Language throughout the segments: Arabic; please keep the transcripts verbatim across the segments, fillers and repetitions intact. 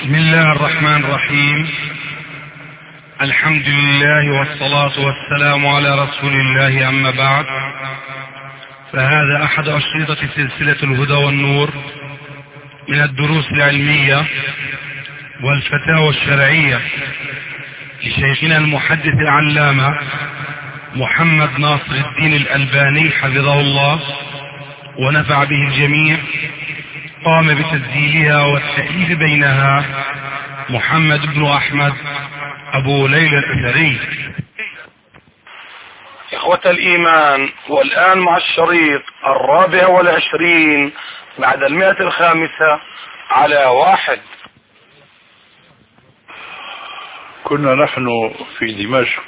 بسم الله الرحمن الرحيم. الحمد لله والصلاة والسلام على رسول الله، أما بعد، فهذا أحد أشرطة سلسلة الهدى والنور من الدروس العلمية والفتاوى الشرعية لشيخنا المحدث العلامة محمد ناصر الدين الألباني حفظه الله ونفع به الجميع. قام بتسجيلها والتأليف بينها محمد بن أحمد أبو ليلى الأثري. إخوة الإيمان، والآن مع الشريط الرابع والعشرين بعد المئة الخامسة على واحد. كنا نحن في دمشق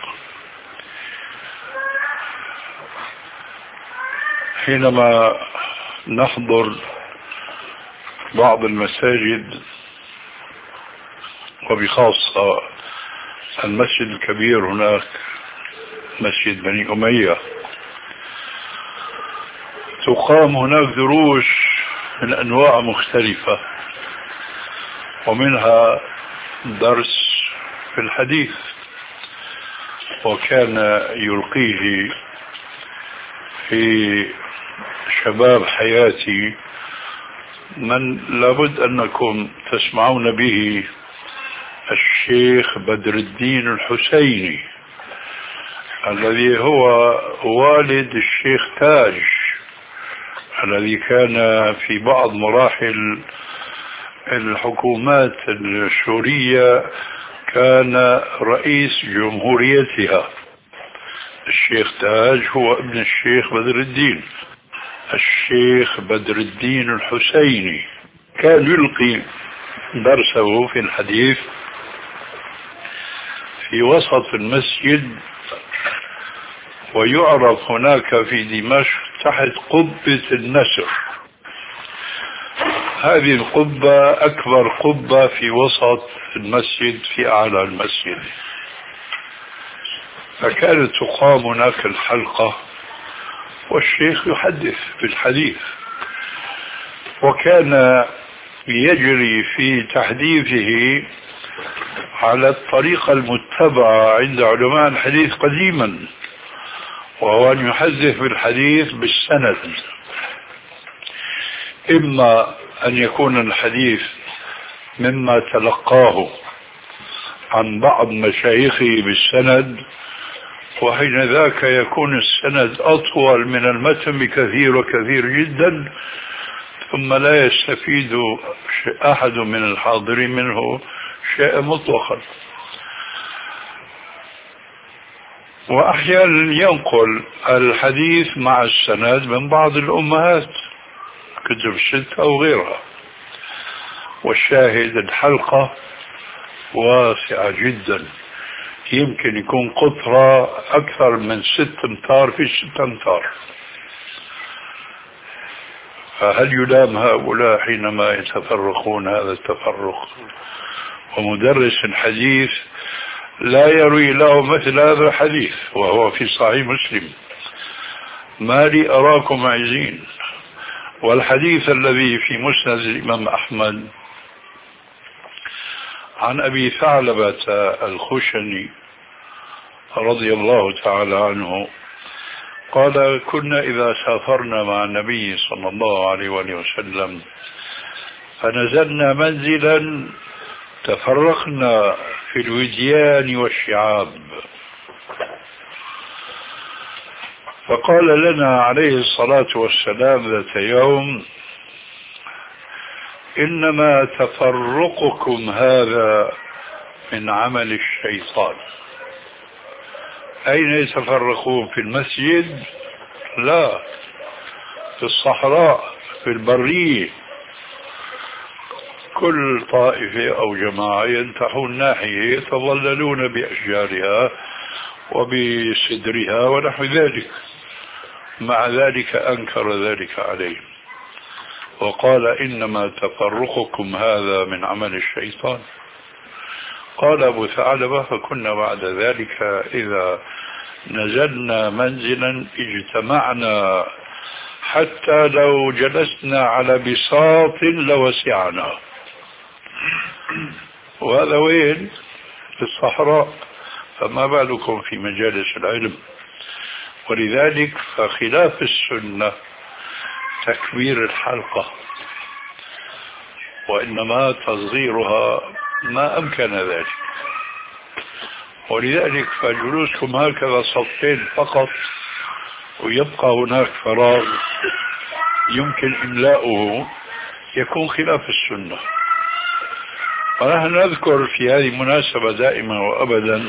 حينما نحضر بعض المساجد، وبخاصة المسجد الكبير هناك، مسجد بني أمية، تقام هناك دروس من أنواع مختلفة، ومنها درس في الحديث، وكان يلقيه في شباب حياتي من لابد أنكم تسمعون به، الشيخ بدر الدين الحسيني، الذي هو والد الشيخ تاج، الذي كان في بعض مراحل الحكومات السورية كان رئيس جمهوريتها. الشيخ تاج هو ابن الشيخ بدر الدين. الشيخ بدر الدين الحسيني كان يلقي درسه في الحديث في وسط المسجد، ويعرف هناك في دمشق تحت قبة النسر. هذه القبة أكبر قبة في وسط المسجد في أعلى المسجد، فكانت تقام هناك الحلقة والشيخ يحدث في الحديث، وكان يجري في تحديثه على الطريقة المتبعة عند علماء الحديث قديما، وهو أن يحدث بالحديث بالسند، إما أن يكون الحديث مما تلقاه عن بعض مشايخه بالسند، وحين ذاك يكون السند أطول من المتن بكثير وكثير جدا، ثم لا يستفيد أحد من الحاضرين منه شيء مطلقا. وأحيانا ينقل الحديث مع السند من بعض الأمهات، كتب الستة أو غيرها. والشاهد الحلقة واسعة جدا، يمكن يكون قطرة أكثر من ست امتار في ست امتار. فهل يلام هؤلاء حينما يتفرقون هذا التفرق؟ ومدرس الحديث لا يروي له مثل هذا الحديث وهو في صحيح مسلم: ما لي أراكم عايزين. والحديث الذي في مسند الإمام أحمد عن أبي ثعلبة الخشني رضي الله تعالى عنه قال: كنا إذا سافرنا مع النبي صلى الله عليه وسلم فنزلنا منزلا تفرقنا في الوديان والشعاب، فقال لنا عليه الصلاة والسلام ذات يوم: إنما تفرقكم هذا من عمل الشيطان. أين يتفرقون؟ في المسجد؟ لا، في الصحراء، في البرية. كل طائفة أو جماعة ينتحون ناحية يتظللون بأشجارها وبسدرها ونحو ذلك. مع ذلك أنكر ذلك عليه وقال: إنما تفرقكم هذا من عمل الشيطان. قال أبو ثعلبة: فكنا بعد ذلك إذا نزلنا منزلا اجتمعنا حتى لو جلسنا على بساط لوسعنا. وهذا وين؟ في الصحراء، فما بالكم في مجالس العلم. ولذلك فخلاف السنة تكبير الحلقة، وإنما تصغيرها ما أمكن ذلك. ولذلك فجلوسكم هكذا صفين فقط ويبقى هناك فراغ يمكن إملاؤه يكون خلاف السنة. ونحن نذكر في هذه المناسبة دائما وأبدا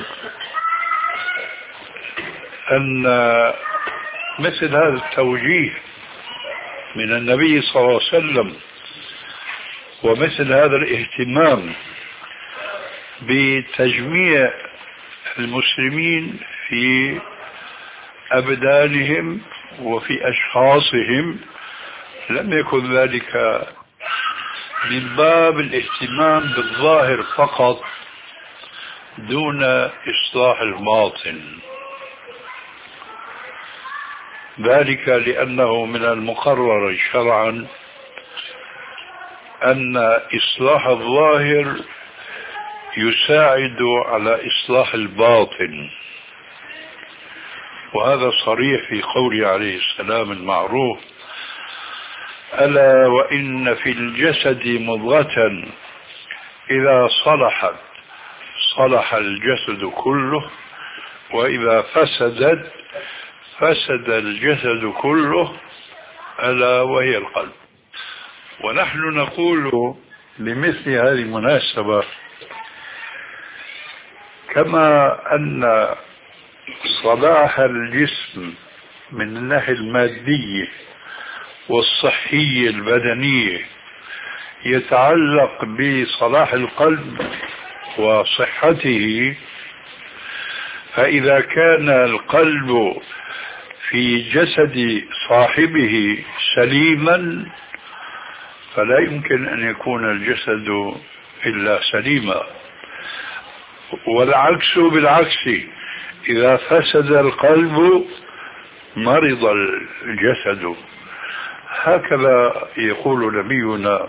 أن مثل هذا التوجيه من النبي صلى الله عليه وسلم ومثل هذا الاهتمام بتجميع المسلمين في أبدانهم وفي أشخاصهم لم يكن ذلك من باب الاهتمام بالظاهر فقط دون إصلاح الباطن، ذلك لأنه من المقرر شرعا أن إصلاح الظاهر يساعد على إصلاح الباطن. وهذا صريح في قوله عليه السلام المعروف: ألا وإن في الجسد مضغة إذا صلحت صلح الجسد كله وإذا فسدت فسد الجسد كله ألا وهي القلب. ونحن نقول بمثل هذه المناسبة كما أن صلاح الجسم من الناحية المادية والصحية البدنية يتعلق بصلاح القلب وصحته، فإذا كان القلب في جسد صاحبه سليما فلا يمكن أن يكون الجسد إلا سليما، والعكس بالعكس، إذا فسد القلب مرض الجسد. هكذا يقول نبينا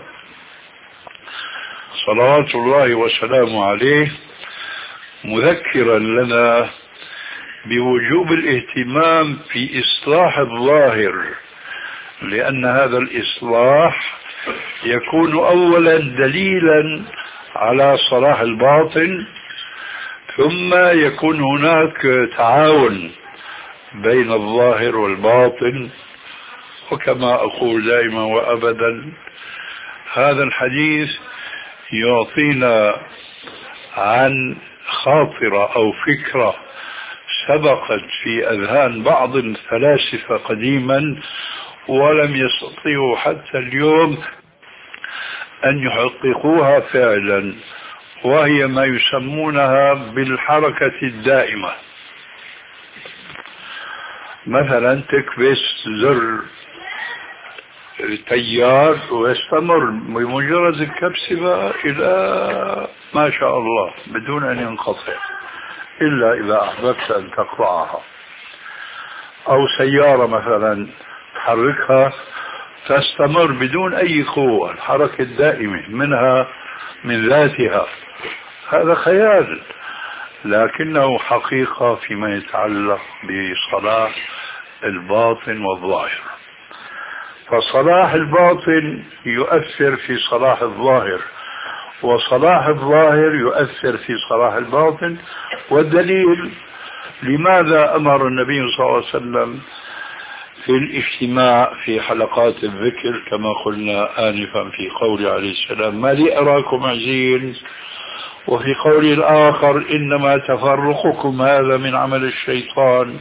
صلوات الله وسلامه عليه مذكرا لنا بوجوب الاهتمام في إصلاح الظاهر، لأن هذا الإصلاح يكون أولا دليلا على صلاح الباطن، ثم يكون هناك تعاون بين الظاهر والباطن. وكما أقول دائما وأبدا هذا الحديث يعطينا عن خاطرة أو فكرة سبقت في أذهان بعض الفلاسفة قديما ولم يستطيعوا حتى اليوم أن يحققوها فعلا، وهي ما يسمونها بالحركة الدائمة. مثلا تكبس زر التيار ويستمر بمجرد الكبسة إلى ما شاء الله بدون أن ينقطع، إلا إذا أحببت أن تقطعها. أو سيارة مثلا تحركها تستمر بدون أي قوة، الحركة الدائمة منها من ذاتها. هذا خيال، لكنه حقيقة فيما يتعلق بصلاح الباطن والظاهر. فصلاح الباطن يؤثر في صلاح الظاهر، وصلاح الظاهر يؤثر في صلاح الباطن. والدليل لماذا أمر النبي صلى الله عليه وسلم في الاجتماع في حلقات الذكر كما قلنا آنفا في قوله عليه السلام: ما لي أراكم عزين، وفي قول الآخر: إنما تفرقكم هذا من عمل الشيطان.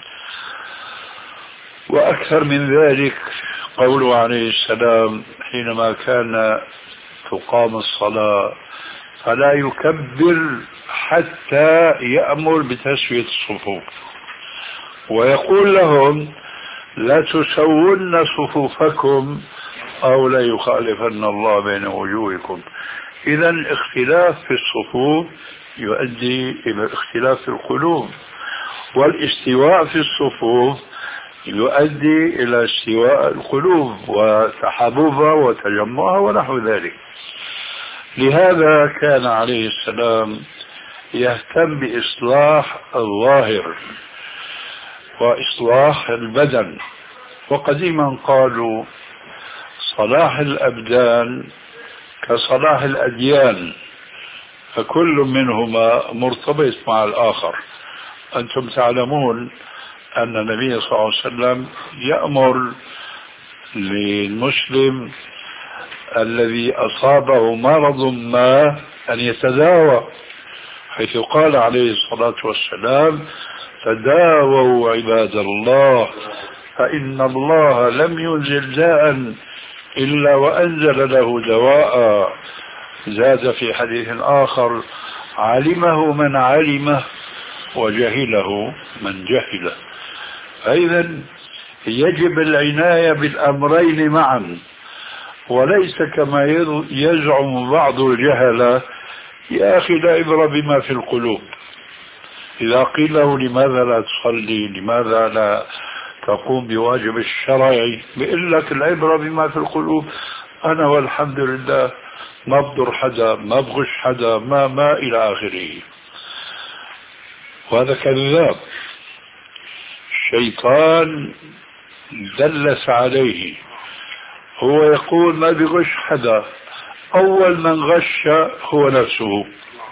وأكثر من ذلك قوله عليه السلام حينما كان تقام الصلاة فلا يكبر حتى يأمر بتسوية الصفوف، ويقول لهم: لا تسون صفوفكم أو لا يخالفن الله بين وجوهكم. إذا الاختلاف في الصفوف يؤدي إلى الاختلاف في القلوب، والاستواء في الصفوف يؤدي إلى استواء القلوب وتحاببها وتجمعها ونحو ذلك. لهذا كان عليه السلام يهتم بإصلاح الظاهر وإصلاح البدن. وقديما قالوا صلاح الأبدان كصلاح الأديان، فكل منهما مرتبط مع الآخر. أنتم تعلمون أن النبي صلى الله عليه وسلم يأمر للمسلم الذي أصابه مرض ما أن يتداوى، حيث قال عليه الصلاة والسلام: تداووا عباد الله فإن الله لم ينزل داء إلا وأنزل له دواء. زاد في حديث آخر: علمه من علمه وجهله من جهله. فإذا يجب العناية بالأمرين معا، وليس كما يزعم بعض الجهلة: يا أخي لا عبرة بما في القلوب. إذا قيل له لماذا لا تصلي، لماذا لا تقوم بواجب الشرعي، بيقول لك العبرة بما في القلوب. أنا والحمد لله ما بضر حدا، ما بغش حدا، ما ما إلى آخره. وهذا كذاب، الشيطان دلس عليه. هو يقول ما بغش حدا، أول من غش هو نفسه،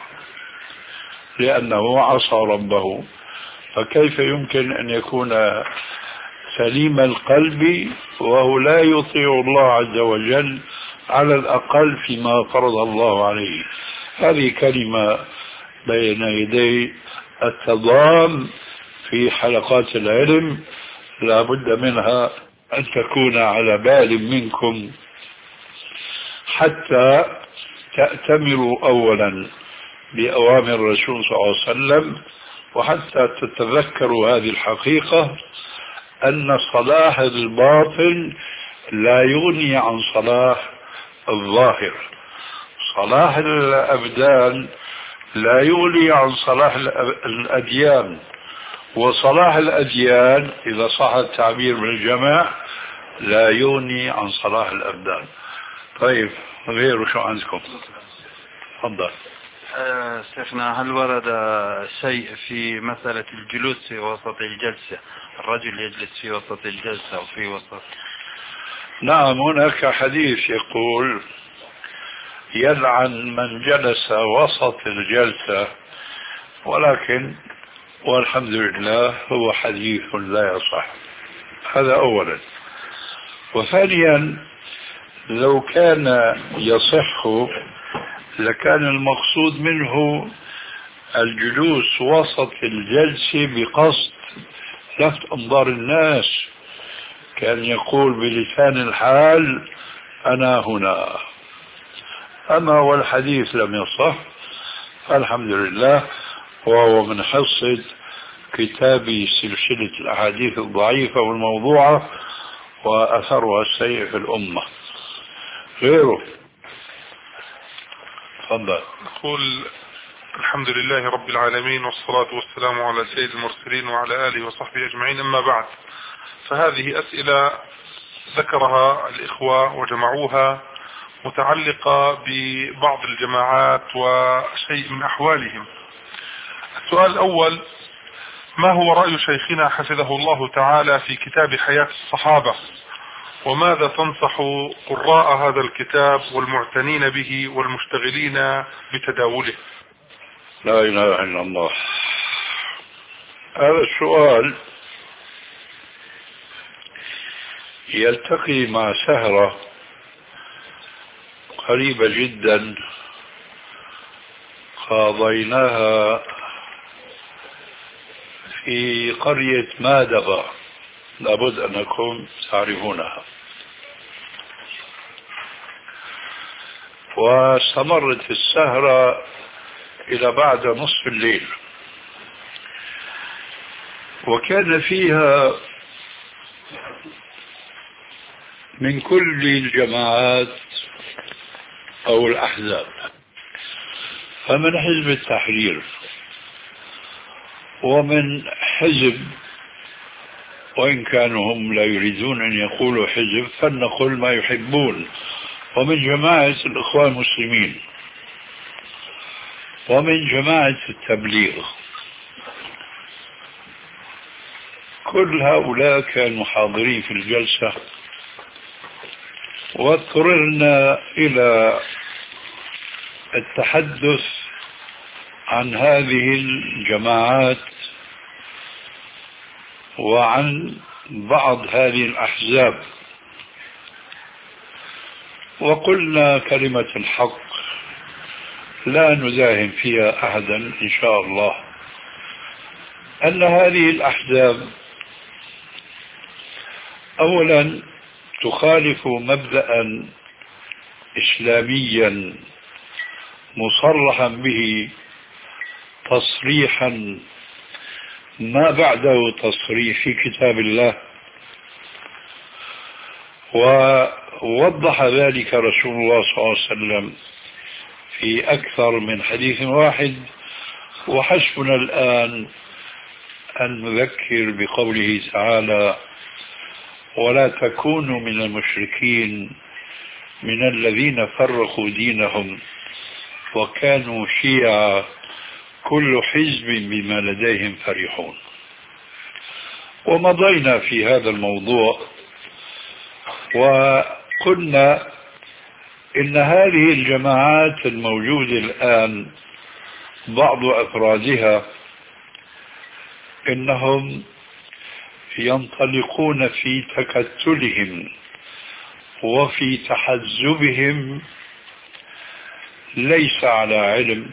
لأنه عصى ربه. فكيف يمكن أن يكون سليم القلب وهو لا يطيع الله عز وجل على الأقل فيما فرض الله عليه؟ هذه كلمة بين يدي التضام في حلقات العلم لا بد منها أن تكون على بال منكم، حتى تأتمروا أولا بأوامر الرسول صلى الله عليه وسلم، وحتى تتذكروا هذه الحقيقة أن صلاح الباطن لا يغني عن صلاح الظاهر. صلاح الأبدان لا يغني عن صلاح الأديان، وصلاح الأديان إذا صح التعبير بالجمع لا يغني عن صلاح الأبدان. طيب غيره شو عندكم؟ تفضل. أه شيخنا، هل ورد شيء في مسألة الجلوس في وسط الجلسة؟ الرجل يجلس في وسط الجلسة أو في وسط؟ نعم، هناك حديث يقول: يلعن من جلس وسط الجلسة، ولكن والحمد لله هو حديث لا يصح. هذا أولا. وثانيا، لو كان يصح لكان المقصود منه الجلوس وسط الجلسة بقصد لفت أنظار الناس، كان يقول بلسان الحال: أنا هنا. أما والحديث لم يصح، الحمد لله، وهو من حصة كتابي سلسلة الأحاديث الضعيفة والموضوعة وأثرها السيء في الأمة. غيره تفضل. يقول: الحمد لله رب العالمين، والصلاة والسلام على سيد المرسلين وعلى آله وصحبه أجمعين، أما بعد. فهذه أسئلة ذكرها الإخوة وجمعوها متعلقة ببعض الجماعات وشيء من أحوالهم. السؤال الأول: ما هو رأي شيخنا حفظه الله تعالى في كتاب حياة الصحابة، وماذا تنصح قراء هذا الكتاب والمعتنين به والمشتغلين بتداوله؟ لا إله إلا الله. هذا السؤال يلتقي مع سهرة قريبة جدا قضيناها في قرية مادغة، لابد أنكم تعرفونها. واستمرت السهرة إلى بعد نصف الليل، وكان فيها من كل الجماعات أو الأحزاب، فمن حزب التحرير ومن حزب، وإن كانوا هم لا يريدون أن يقولوا حزب فلنقل ما يحبون، ومن جماعة الإخوان المسلمين. ومن جماعة التبليغ. كل هؤلاء كانوا حاضرين في الجلسة، واضطررنا إلى التحدث عن هذه الجماعات وعن بعض هذه الأحزاب، وقلنا كلمة الحق لا نزاهم فيها أحدا إن شاء الله، أن هذه الأحزاب أولا تخالف مبدأ إسلاميا مصرحا به تصريحا ما بعده تصريح في كتاب الله، ووضح ذلك رسول الله صلى الله عليه وسلم في أكثر من حديث واحد. وحسبنا الآن أن نذكر بقوله تعالى: ولا تكونوا من المشركين من الذين فرقوا دينهم وكانوا شيعا كل حزب بما لديهم فرحون. ومضينا في هذا الموضوع وقلنا إن هذه الجماعات الموجودة الآن بعض أفرادها إنهم ينطلقون في تكتلهم وفي تحزبهم ليس على علم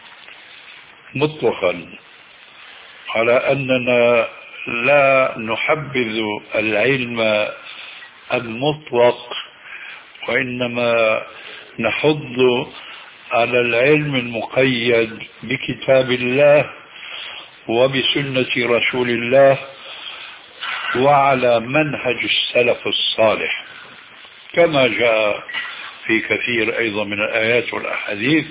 مطلقا، على أننا لا نحبذ العلم المطلق، وإنما نحض على العلم المقيد بكتاب الله وبسنة رسول الله وعلى منهج السلف الصالح كما جاء في كثير أيضا من الآيات والأحاديث.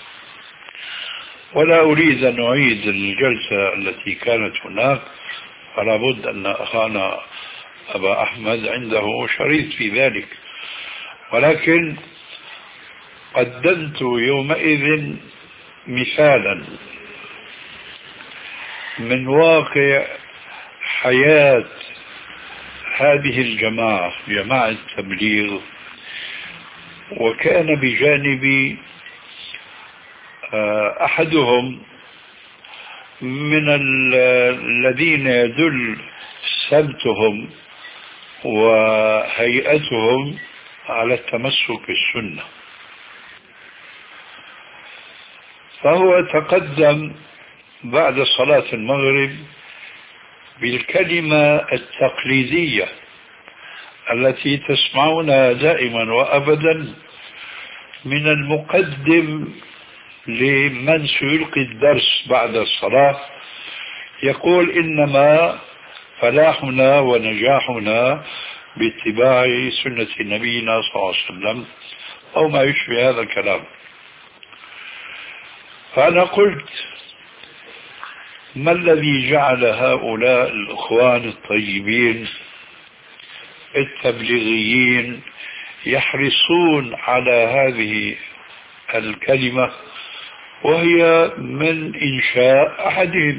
ولا أريد أن أعيد الجلسة التي كانت هناك، فلا بد أن أخانا أبا أحمد عنده شريط في ذلك، ولكن قدمت يومئذ مثالا من واقع حياة هذه الجماعة، جماعة التبليغ، وكان بجانبي أحدهم من الذين يدل سمتهم وهيئتهم على التمسك بالسنة، فهو تقدم بعد صلاة المغرب بالكلمة التقليدية التي تسمعونها دائما وأبدا من المقدم لمن سيلقي الدرس بعد الصلاة، يقول: إنما فلاحنا ونجاحنا باتباع سنة نبينا صلى الله عليه وسلم، أو ما يشبه هذا الكلام. فأنا قلت: ما الذي جعل هؤلاء الإخوان الطيبين التبليغيين يحرصون على هذه الكلمة وهي من إنشاء أحدهم،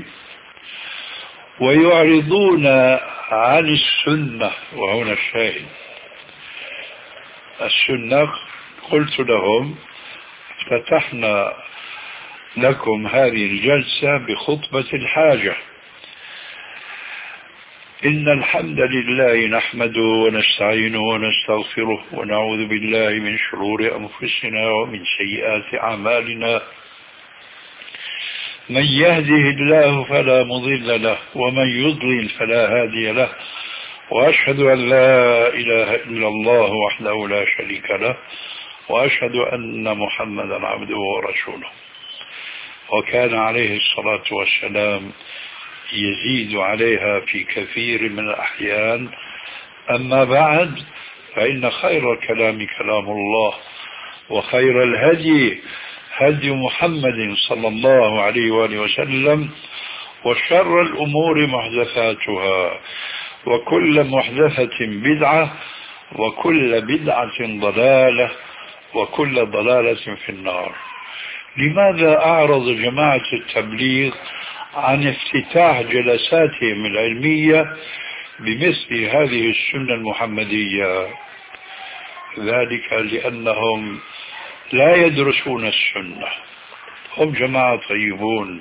ويعرضون عن السنة؟ وهنا الشاهد، السنة قلت لهم: فتحنا لكم هذه الجلسة بخطبة الحاجة، إن الحمد لله نحمده ونستعينه ونستغفره ونعوذ بالله من شرور أنفسنا ومن سيئات أعمالنا، من يهده الله فلا مضل له ومن يضلل فلا هادي له، وأشهد أن لا إله إلا الله وحده لا شريك له، وأشهد أن محمدا عبده ورسوله. وكان عليه الصلاة والسلام يزيد عليها في كثير من الأحيان: أما بعد، فإن خير الكلام كلام الله، وخير الهدي هدي محمد صلى الله عليه وآله وسلم، وشر الأمور محدثاتها، وكل محدثة بدعة، وكل بدعة ضلالة، وكل ضلالة في النار. لماذا أعرض جماعة التبليغ عن افتتاح جلساتهم العلمية بمثل هذه السنة المحمدية؟ ذلك لأنهم لا يدرسون السنة. هم جماعة طيبون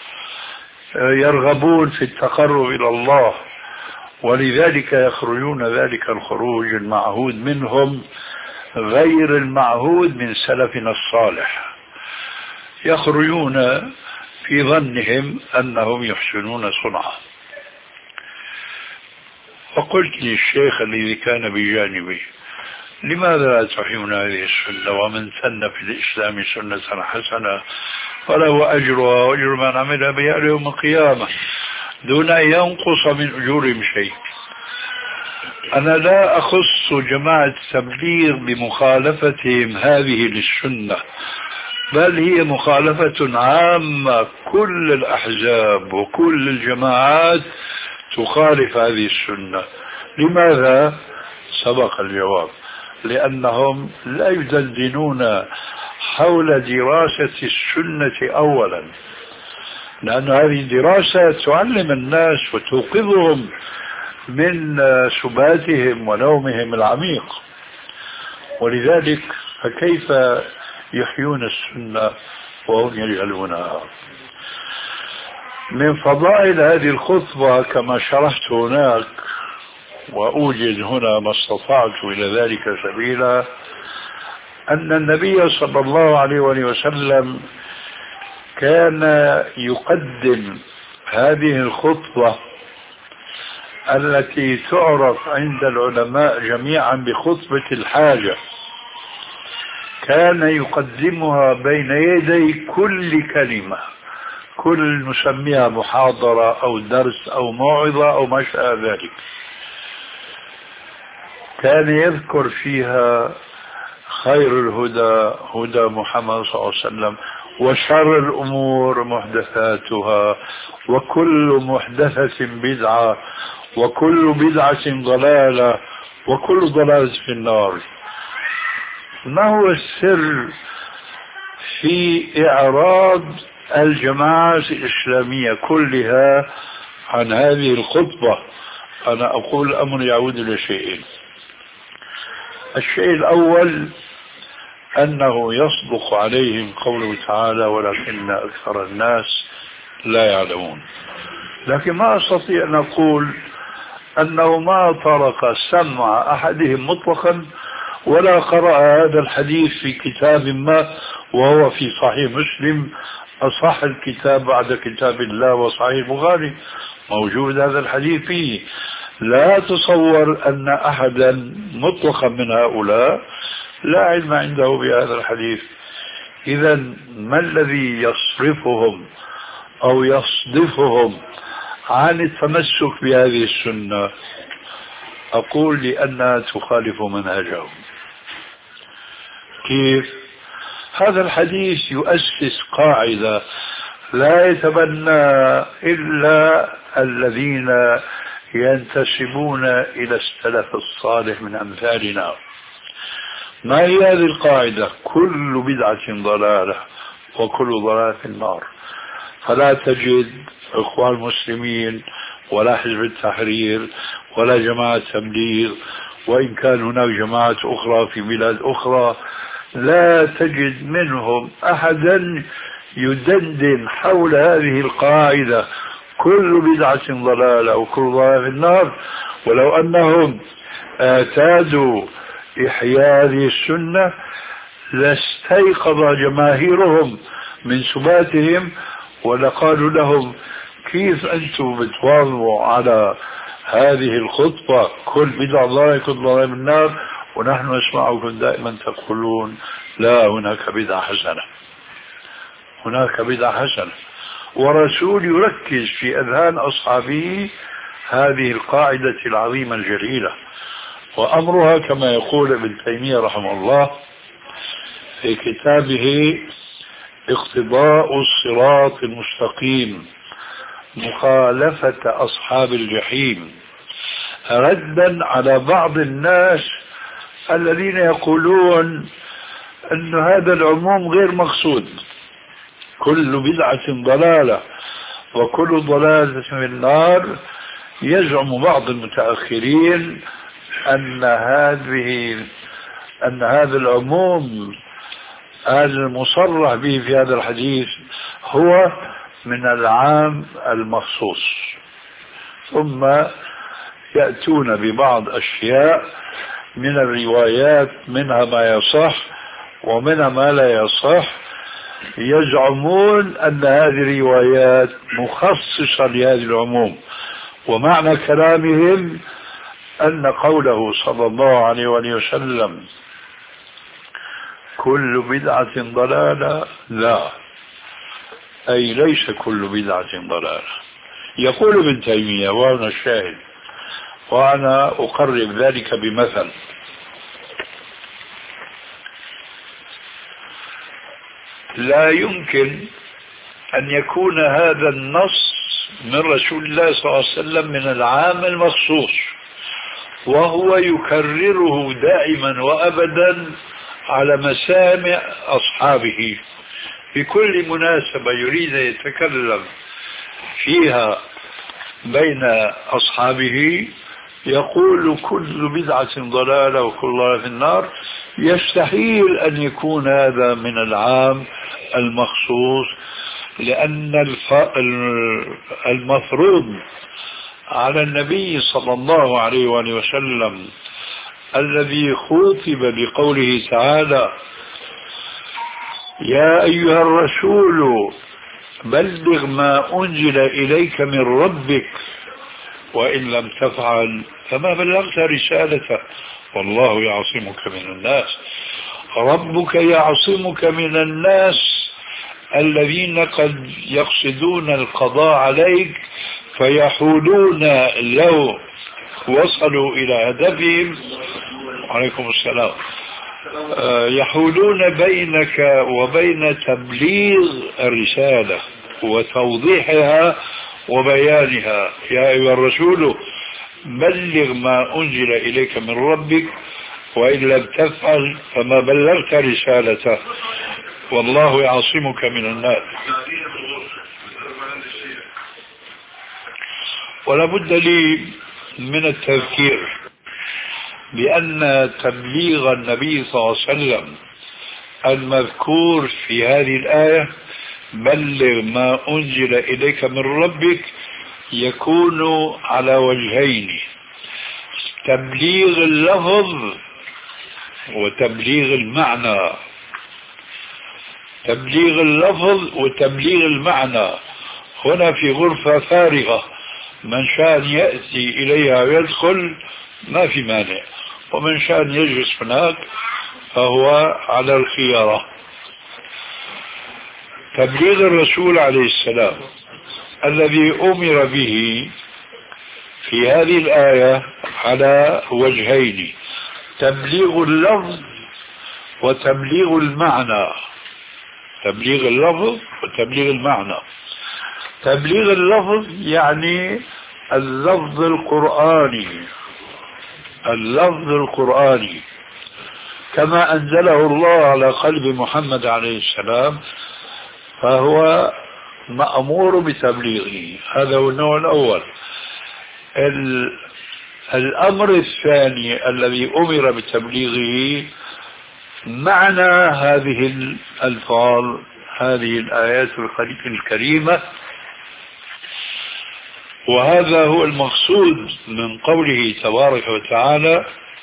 يرغبون في التقرب إلى الله، ولذلك يخرجون ذلك الخروج المعهود منهم غير المعهود من سلفنا الصالح. يخرجون في ظنهم أنهم يحسنون صنعا. فقلت للشيخ الذي كان بجانبي: لماذا لا تحيون هذه السنة؟ ومن سن في الإسلام سنة حسنة فله أجرها وأجر من عمل بها يوم القيامة دون أن ينقص من أجورهم شيء. أنا لا أخص جماعة التبليغ بمخالفتهم هذه للسنة، بل هي مخالفة عامة. كل الأحزاب وكل الجماعات تخالف هذه السنة. لماذا؟ سبق الجواب: لأنهم لا يدندنون حول دراسة السنة أولا، لأن هذه الدراسة تعلم الناس وتوقظهم من سباتهم ونومهم العميق. ولذلك فكيف يحيون السنة وهم يجهلونها؟ من فضائل هذه الخطبة كما شرحت هناك، وأوجد هنا ما استطعت إلى ذلك سبيلا، أن النبي صلى الله عليه وسلم كان يقدم هذه الخطبة التي تعرف عند العلماء جميعا بخطبة الحاجة، كان يقدمها بين يدي كل كلمة، كل نسميها محاضرة أو درس أو موعظة أو ما شابه ذلك. كان يذكر فيها خير الهدى هدى محمد صلى الله عليه وسلم، وشر الأمور محدثاتها، وكل محدثة بدعة، وكل بدعة ضلالة، وكل ضلالة في النار. ما هو السر في إعراض الجماعة الإسلامية كلها عن هذه الخطبة؟ أنا أقول الأمر يعود إلى شيئين. الشيء الأول أنه يصدق عليهم قوله تعالى: ولكن أكثر الناس لا يعلمون. لكن ما أستطيع أن أقول أنه ما طرق سمع أحدهم مطلقا ولا قرأ هذا الحديث في كتاب ما وهو في صحيح مسلم، أصح الكتاب بعد كتاب الله وصحيح البخاري، موجود هذا الحديث فيه. لا تصور أن أحدا مطلقا من هؤلاء لا علم عنده بهذا الحديث. إذا ما الذي يصرفهم أو يصدفهم عن التمسك بهذه السنة؟ أقول لأنها تخالف منهجهم. كيف؟ هذا الحديث يؤسس قاعدة لا يتبنى إلا الذين ينتسبون إلى السلف الصالح من أمثالنا. ما هي هذه القاعدة؟ كل بدعة ضلالة وكل ضلالة في النار. فلا تجد إخوان المسلمين ولا حزب التحرير ولا جماعة تبليغ، وإن كان هناك جماعات أخرى في بلاد أخرى، لا تجد منهم أحدا يدندن حول هذه القاعدة: كل بدعة ضلالة وكل ضلالة في النار. ولو أنهم اعتادوا إحياء هذه السنة لاستيقظ جماهيرهم من سباتهم ولقالوا لهم: كيف أنتم بتواظبوا على هذه الخطبة كل بدعة ضلالة كل ضلالة في النار، ونحن نسمعكم دائما تقولون لا، هناك بدعة حسنة، هناك بدعة حسنة. ورسول يركز في أذهان أصحابه هذه القاعدة العظيمة الجليلة. وأمرها كما يقول ابن تيمية رحمه الله في كتابه اقتضاء الصراط المستقيم مخالفة أصحاب الجحيم، ردا على بعض الناس الذين يقولون أن هذا العموم غير مقصود. كل بدعة ضلالة وكل ضلالة في النار، يزعم بعض المتأخرين أن هذه أن هذا العموم هذا المصرح به في هذا الحديث هو من العام المخصوص، ثم يأتون ببعض أشياء من الروايات منها ما يصح ومنها ما لا يصح، يزعمون أن هذه الروايات مخصصة لهذه العموم. ومعنى كلامهم أن قوله صلى الله عليه وسلم كل بدعة ضلالة، لا، أي ليس كل بدعة ضلالة. يقول ابن تيمية وهنا الشاهد، وأنا أقرب ذلك بمثل. لا يمكن أن يكون هذا النص من رسول الله صلى الله عليه وسلم من العام المخصوص وهو يكرره دائما وأبدا على مسامع أصحابه في كل مناسبة يريد أن يتكلم فيها بين أصحابه يقول كل بدعة ضلالة وكل ضلالة في النار. يستحيل أن يكون هذا من العام المخصوص، لأن المفروض على النبي صلى الله عليه وآله وسلم الذي خوطب بقوله تعالى يا أيها الرسول بلغ ما أنزل إليك من ربك وإن لم تفعل فما بلغت رسالته والله يعصمك من الناس. ربك يعصمك من الناس الذين قد يقصدون القضاء عليك فيحولون لو وصلوا إلى هدفهم عليكم السلام يحولون بينك وبين تبليغ الرسالة وتوضيحها وبيانها. يا أيها الرسول بلغ ما أنزل إليك من ربك وإن لم تفعل فما بلغت رسالته والله يعصمك من الناس. ولا بد لي من التذكير بأن تبليغ النبي صلى الله عليه وسلم المذكور في هذه الآية بلغ ما أنزل إليك من ربك يكون على وجهين: تبليغ اللفظ وتبليغ المعنى. تبليغ اللفظ وتبليغ المعنى هنا في غرفة فارغة، من شاء يأتي إليها ويدخل ما في مانع، ومن شاء يجلس هناك فهو على الخيارة. تبليغ الرسول عليه السلام الذي أمر به في هذه الآية على وجهين: تبليغ اللفظ وتبليغ المعنى. تبليغ اللفظ وتبليغ المعنى. تبليغ اللفظ يعني اللفظ القرآني، اللفظ القرآني كما أنزله الله على قلب محمد عليه السلام، فهو مأمور بتبليغه. هذا هو النوع الأول. الأمر الثاني الذي أمر بتبليغه معنى هذه الألفاظ، هذه الآيات الكريمة، وهذا هو المقصود من قوله تبارك وتعالى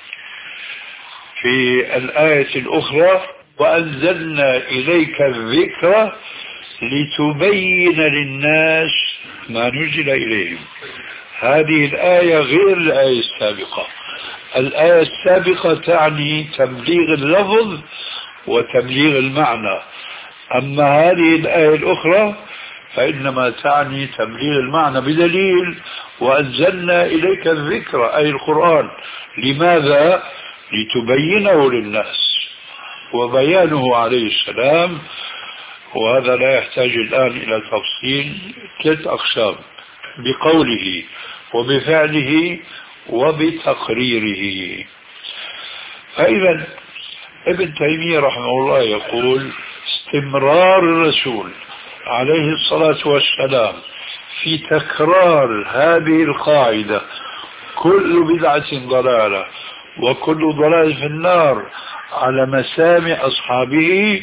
في الآية الأخرى: وأنزلنا إليك الذكر لتبين للناس ما نزل إليهم. هذه الآية غير الآية السابقة. الآية السابقة تعني تبليغ اللفظ وتبليغ المعنى، أما هذه الآية الأخرى فإنما تعني تبليغ المعنى بدليل وأنزلنا إليك الذكر أي القرآن. لماذا؟ لتبينه للناس. وبيانه عليه السلام، وهذا لا يحتاج الآن إلى تفصيل، ثلاث أقسام: بقوله وبفعله وبتقريره. فإذا ابن تيمية رحمه الله يقول: استمرار الرسول عليه الصلاة والسلام في تكرار هذه القاعدة كل بدعة ضلالة وكل ضلال في النار على مسامع أصحابه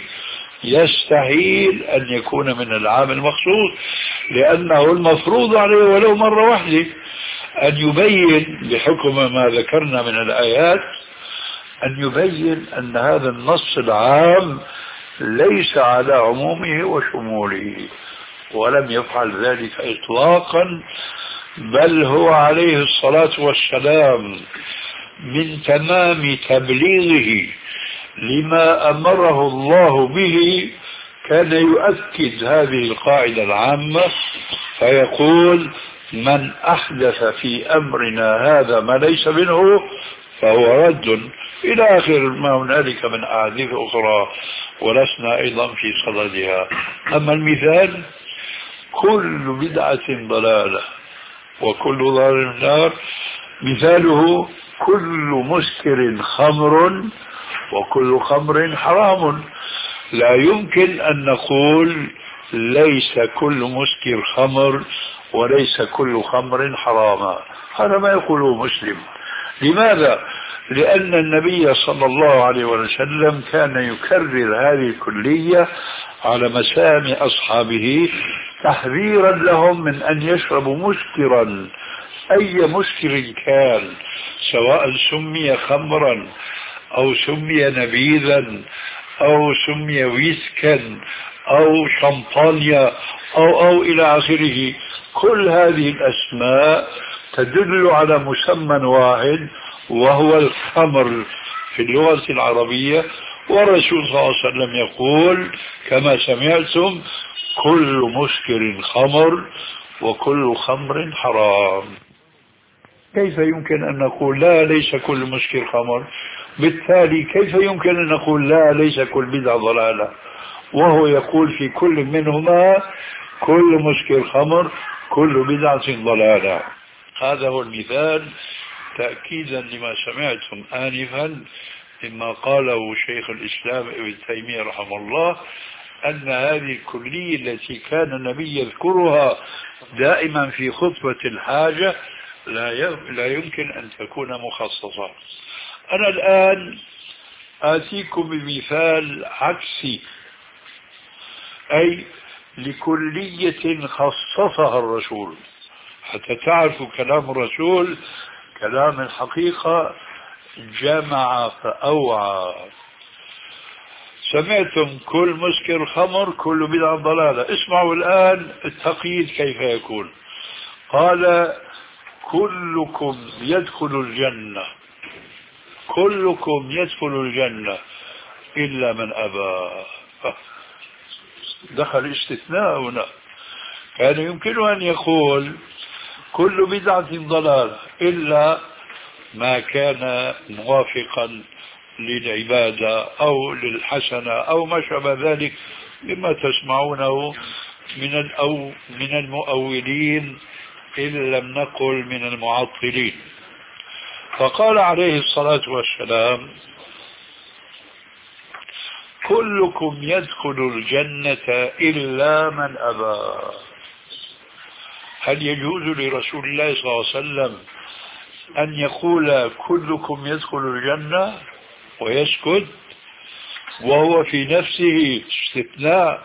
يستحيل أن يكون من العام المخصوص، لأنه المفروض عليه ولو مرة واحدة أن يبين بحكم ما ذكرنا من الآيات، أن يبين أن هذا النص العام ليس على عمومه وشموله، ولم يفعل ذلك إطلاقا، بل هو عليه الصلاة والسلام من تمام تبليغه لما أمره الله به كان يؤكد هذه القاعدة العامة فيقول: من أحدث في أمرنا هذا ما ليس منه فهو رد، إلى آخر ما هنالك من أحاديث أخرى ولسنا أيضا في صددها. أما المثال: كل بدعة ضلالة وكل ضلال النار، مثاله: كل مسكر خمر وكل خمر حرام. لا يمكن أن نقول ليس كل مسكر خمر وليس كل خمر حراما، هذا ما يقوله مسلم. لماذا؟ لأن النبي صلى الله عليه وسلم كان يكرر هذه الكلية على مسامع أصحابه تحذيرا لهم من أن يشربوا مسكرا، أي مسكر كان، سواء سمي خمرا أو سمي نبيذا أو سمي ويسكا أو شمبانيا أو أو إلى آخره. كل هذه الأسماء تدل على مسمى واحد وهو الخمر في اللغة العربية، والرسول صلى الله عليه وسلم يقول كما سمعتم: كل مسكر خمر وكل خمر حرام. كيف يمكن أن نقول لا ليس كل مسكر خمر؟ بالتالي كيف يمكن أن نقول لا ليس كل بدعة ضلالة وهو يقول في كل منهما كل مسكر خمر كل بدعة ضلالة؟ هذا هو المثال تأكيدا لما سمعتم آنفا مما قاله شيخ الإسلام ابن تيمية رحمه الله، أن هذه الكلية التي كان النبي يذكرها دائما في خطبة الحاجة لا يمكن أن تكون مخصصة. أنا الآن آتيكم بمثال عكسي، أي لكلية خصصها الرسول، حتى تعرفوا كلام الرسول كلام الحقيقة جمع فأوعى. سمعتم كل مسكر خمر كل بدعة ضلالة، اسمعوا الآن التقييد كيف يكون. قال: كلكم يدخل الجنة، كلكم يدخل الجنة إلا من أبى. دخل استثناء هنا. كان يمكن أن يقول كل بدعة ضلالة إلا ما كان موافقا للعبادة أو للحسنة أو ما شابه ذلك مما تسمعونه من الأو من المؤولين إن لم نقل من المعطلين. فقال عليه الصلاة والسلام: كلكم يدخل الجنة إلا من أبى. هل يجوز لرسول الله صلى الله عليه وسلم أن يقول كلكم يدخل الجنة ويسكت وهو في نفسه استثناء؟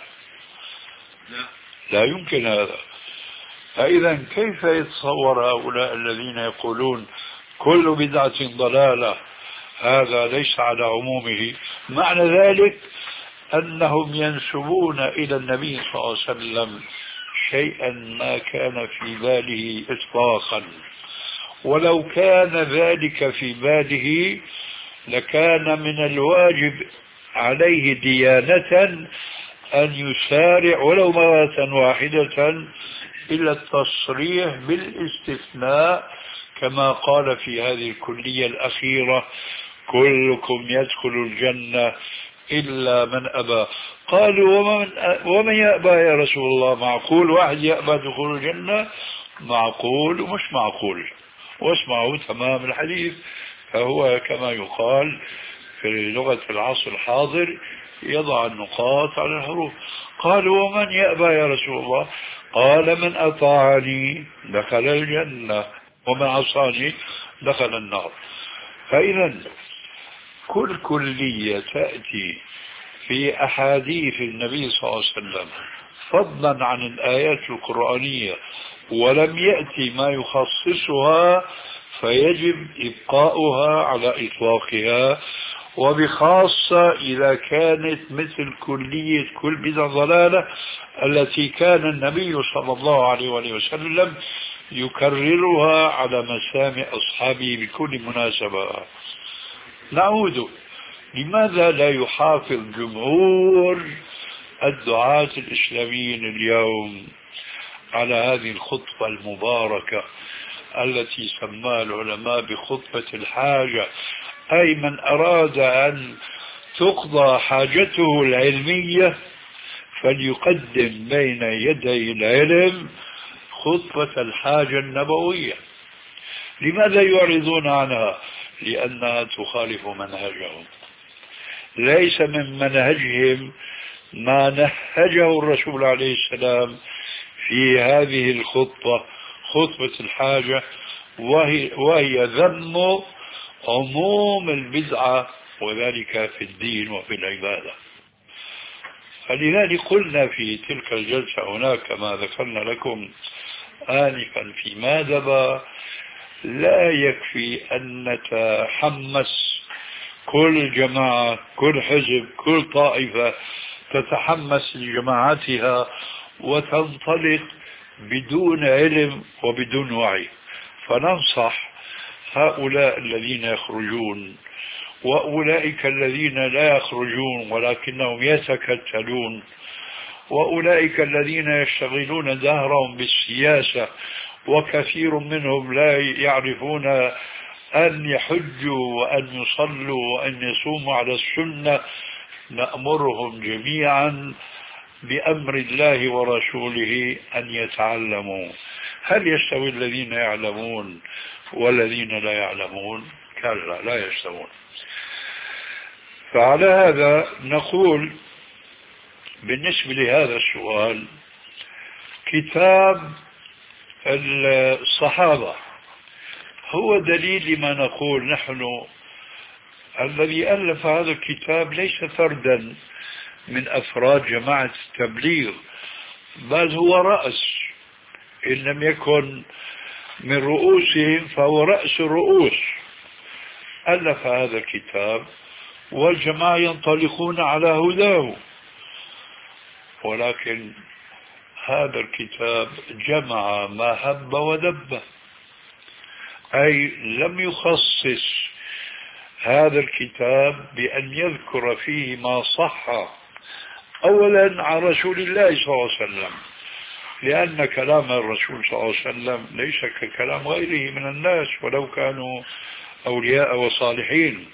لا يمكن هذا. فإذا كيف يتصور هؤلاء الذين يقولون كل بدعة ضلالة هذا ليس على عمومه؟ معنى ذلك أنهم ينسبون إلى النبي صلى الله عليه وسلم شيئا ما كان في باله إطلاقا، ولو كان ذلك في باله لكان من الواجب عليه ديانة أن يسارع ولو مرة واحدة إلى التصريح بالاستثناء كما قال في هذه الكلية الأخيرة: كلكم يدخل الجنة إلا من أبى. قالوا: ومن, ومن يأبى يا رسول الله؟ معقول واحد يأبى دخول الجنة؟ معقول ومش معقول. واسمعوا تمام الحديث، فهو كما يقال في لغة العصر الحاضر يضع النقاط على الحروف. قالوا ومن يأبى يا رسول الله؟ قال من أطاعني دخل الجنة ومن عصاني دخل النار. فإذا كل كلية تأتي في أحاديث النبي صلى الله عليه وسلم فضلا عن الآيات القرآنية ولم يأتي ما يخصصها فيجب إبقاؤها على إطلاقها، وبخاصة إذا كانت مثل كلية كل بدعة ضلالة التي كان النبي صلى الله عليه وسلم يكررها على مسامع أصحابه بكل مناسبة. نعود، لماذا لا يحافظ جمهور الدعاة الإسلاميين اليوم على هذه الخطبة المباركة التي سماها العلماء بخطبة الحاجة، أي من أراد أن تقضى حاجته العلمية فليقدم بين يدي العلم خطبة الحاجة النبوية. لماذا يعرضون عنها؟ لأنها تخالف منهجهم. ليس من منهجهم ما نهجه الرسول عليه السلام في هذه الخطبة، خطبة الحاجة، وهي, وهي ذم عموم البدعة وذلك في الدين وفي العبادة. فلذلك قلنا في تلك الجلسة هناك كما ذكرنا لكم آنفا في مادبة لا يكفي أن نتحمس كل جماعة كل حزب كل طائفة تتحمس لجماعتها وتنطلق بدون علم وبدون وعي. فننصح هؤلاء الذين يخرجون وأولئك الذين لا يخرجون ولكنهم يتكتلون وأولئك الذين يشتغلون دهرهم بالسياسة وكثير منهم لا يعرفون أن يحجوا وأن يصلوا وأن يصوموا على السنة. نأمرهم جميعا بأمر الله ورسوله أن يتعلموا. هل يستوي الذين يعلمون والذين لا يعلمون؟ كلا لا يستوون. فعلى هذا نقول بالنسبة لهذا السؤال كتاب الصحابة هو دليل لما نقول نحن. الذي ألف هذا الكتاب ليس فردا من أفراد جماعة التبليغ، بل هو رأس، إن لم يكن من رؤوسهم فهو رأس الرؤوس. ألف هذا الكتاب والجماعة ينطلقون على هداه، ولكن هذا الكتاب جمع ما هب ودب، أي لم يخصص هذا الكتاب بأن يذكر فيه ما صح أولا عن رسول الله صلى الله عليه وسلم، لأن كلام الرسول صلى الله عليه وسلم ليس ككلام غيره من الناس ولو كانوا أولياء وصالحين.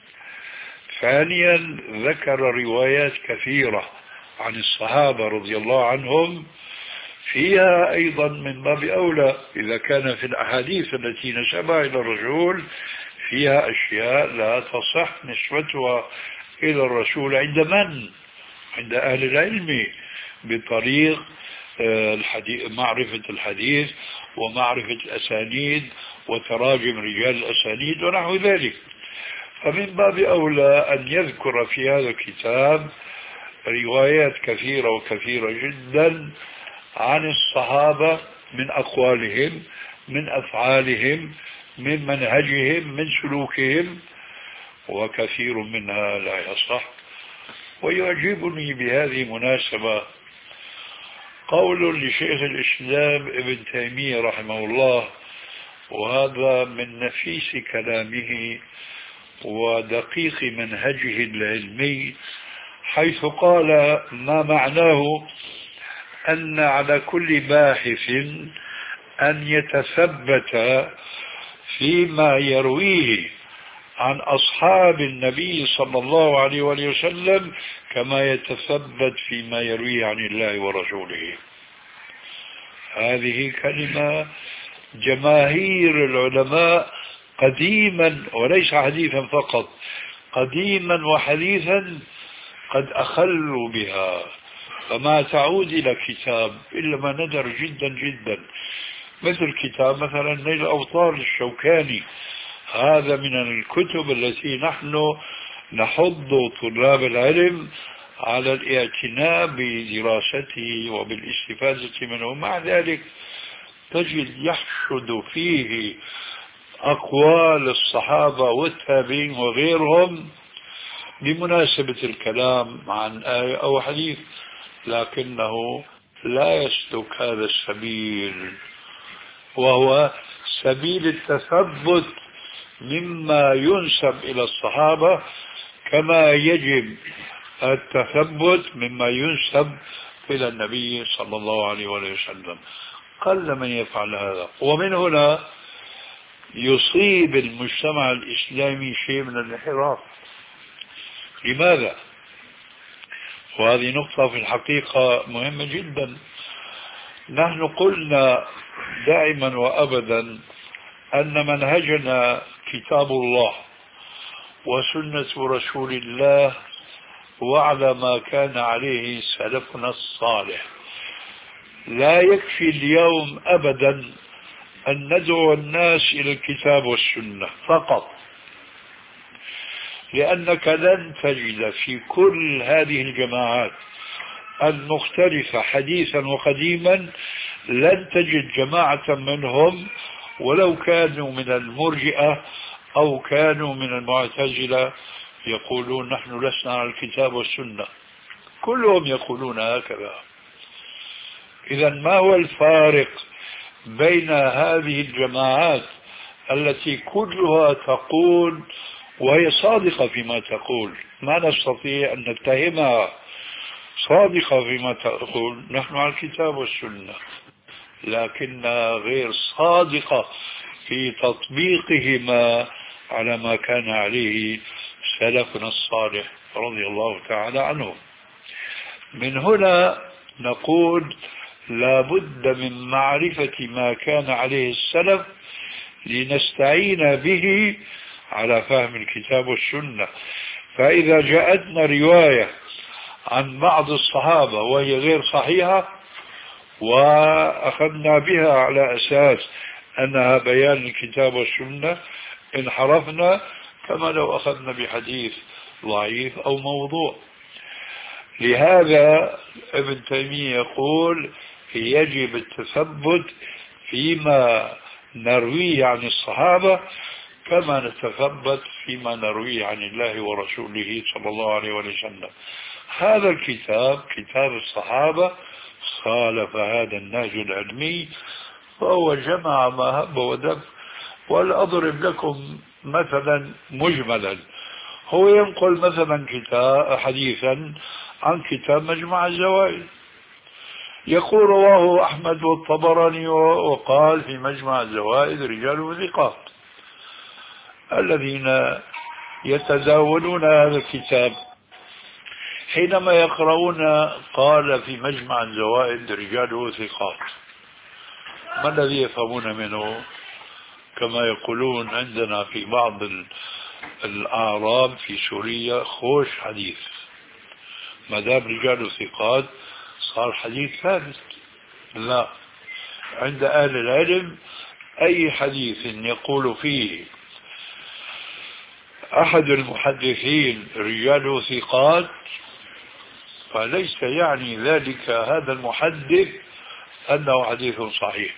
ثانيا ذكر روايات كثيرة عن الصحابة رضي الله عنهم فيها أيضا من باب أولى إذا كان في الأحاديث التي نسبها إلى الرسول فيها أشياء لا تصح نسبتها إلى الرسول عند من؟ عند أهل العلم بطريق الحديث، معرفة الحديث ومعرفة الأسانيد وتراجم رجال الأسانيد ونحو ذلك. فمن باب أولى أن يذكر في هذا الكتاب روايات كثيرة وكثيرة جدا عن الصحابة من أقوالهم من أفعالهم من منهجهم من سلوكهم، وكثير منها لا يصح. ويعجبني بهذه المناسبة قول لشيخ الإسلام ابن تيمية رحمه الله، وهذا من نفيس كلامه ودقيق منهجه العلمي، حيث قال ما معناه أن على كل باحث أن يتثبت فيما يرويه عن أصحاب النبي صلى الله عليه وسلم كما يتثبت فيما يرويه عن الله ورسوله. هذه كلمة جماهير العلماء قديما وليس حديثا فقط، قديما وحديثا قد أخلوا بها، فما تعود إلى كتاب إلا ما ندر جدا جدا، مثل كتاب مثلا نيل الأوطار للشوكاني. هذا من الكتب التي نحن نحض طلاب العلم على الاعتناء بدراسته وبالاستفادة منه. مع ذلك تجد يحشد فيه أقوال الصحابة والتابعين وغيرهم بمناسبة الكلام عن آية أو حديث، لكنه لا يسلك هذا السبيل، وهو سبيل التثبت مما ينسب إلى الصحابة كما يجب التثبت مما ينسب إلى النبي صلى الله عليه وسلم. قل من يفعل هذا، ومن هنا يصيب المجتمع الإسلامي شيء من الانحراف. لماذا؟ وهذه نقطة في الحقيقة مهمة جدا. نحن قلنا دائما وأبدا أن منهجنا كتاب الله وسنة رسول الله وعلى ما كان عليه سلفنا الصالح. لا يكفي اليوم أبدا أن ندعو الناس إلى الكتاب والسنة فقط، لأنك لن تجد في كل هذه الجماعات المختلفة حديثا وقديما، لن تجد جماعة منهم ولو كانوا من المرجئة أو كانوا من المعتزلة يقولون نحن لسنا على الكتاب والسنة. كلهم يقولون هكذا. إذا ما هو الفارق بين هذه الجماعات التي كلها تقول وهي صادقة فيما تقول، ما نستطيع أن نتهمها، صادقة فيما تقول نحن على الكتاب والسنة، لكنها غير صادقة في تطبيقهما على ما كان عليه سلفنا الصالح رضي الله تعالى عنهم. من هنا نقول لا بد من معرفة ما كان عليه السلف لنستعين به على فهم الكتاب والسنة. فإذا جاءتنا رواية عن بعض الصحابة وهي غير صحيحة وأخذنا بها على أساس أنها بيان الكتاب والسنة، انحرفنا كما لو أخذنا بحديث ضعيف أو موضوع. لهذا ابن تيمية يقول يجب التثبت فيما نرويه عن الصحابة كما نتثبت فيما نرويه عن الله ورسوله صلى الله عليه وسلم. هذا الكتاب كتاب الصحابة خالف هذا النهج العلمي، فهو جمع ما هب ودب. ولأضرب لكم مثلا مجملا، هو ينقل مثلا كتاب حديثا عن كتاب مجمع الزوائد، يقول رواه أحمد والطبراني وقال في مجمع الزوائد رجال ثقات. الذين يتداولون هذا الكتاب حينما يقرؤون قال في مجمع الزوائد رجال ثقات، ما الذي يفهمون منه؟ كما يقولون عندنا في بعض الأعراب في سوريا خوش حديث، ما دام رجال ثقات صار حديث ثابت. لا، عند أهل العلم أي حديث يقول فيه أحد المحدثين رجال ثقات فليس يعني ذلك هذا المحدث أنه حديث صحيح،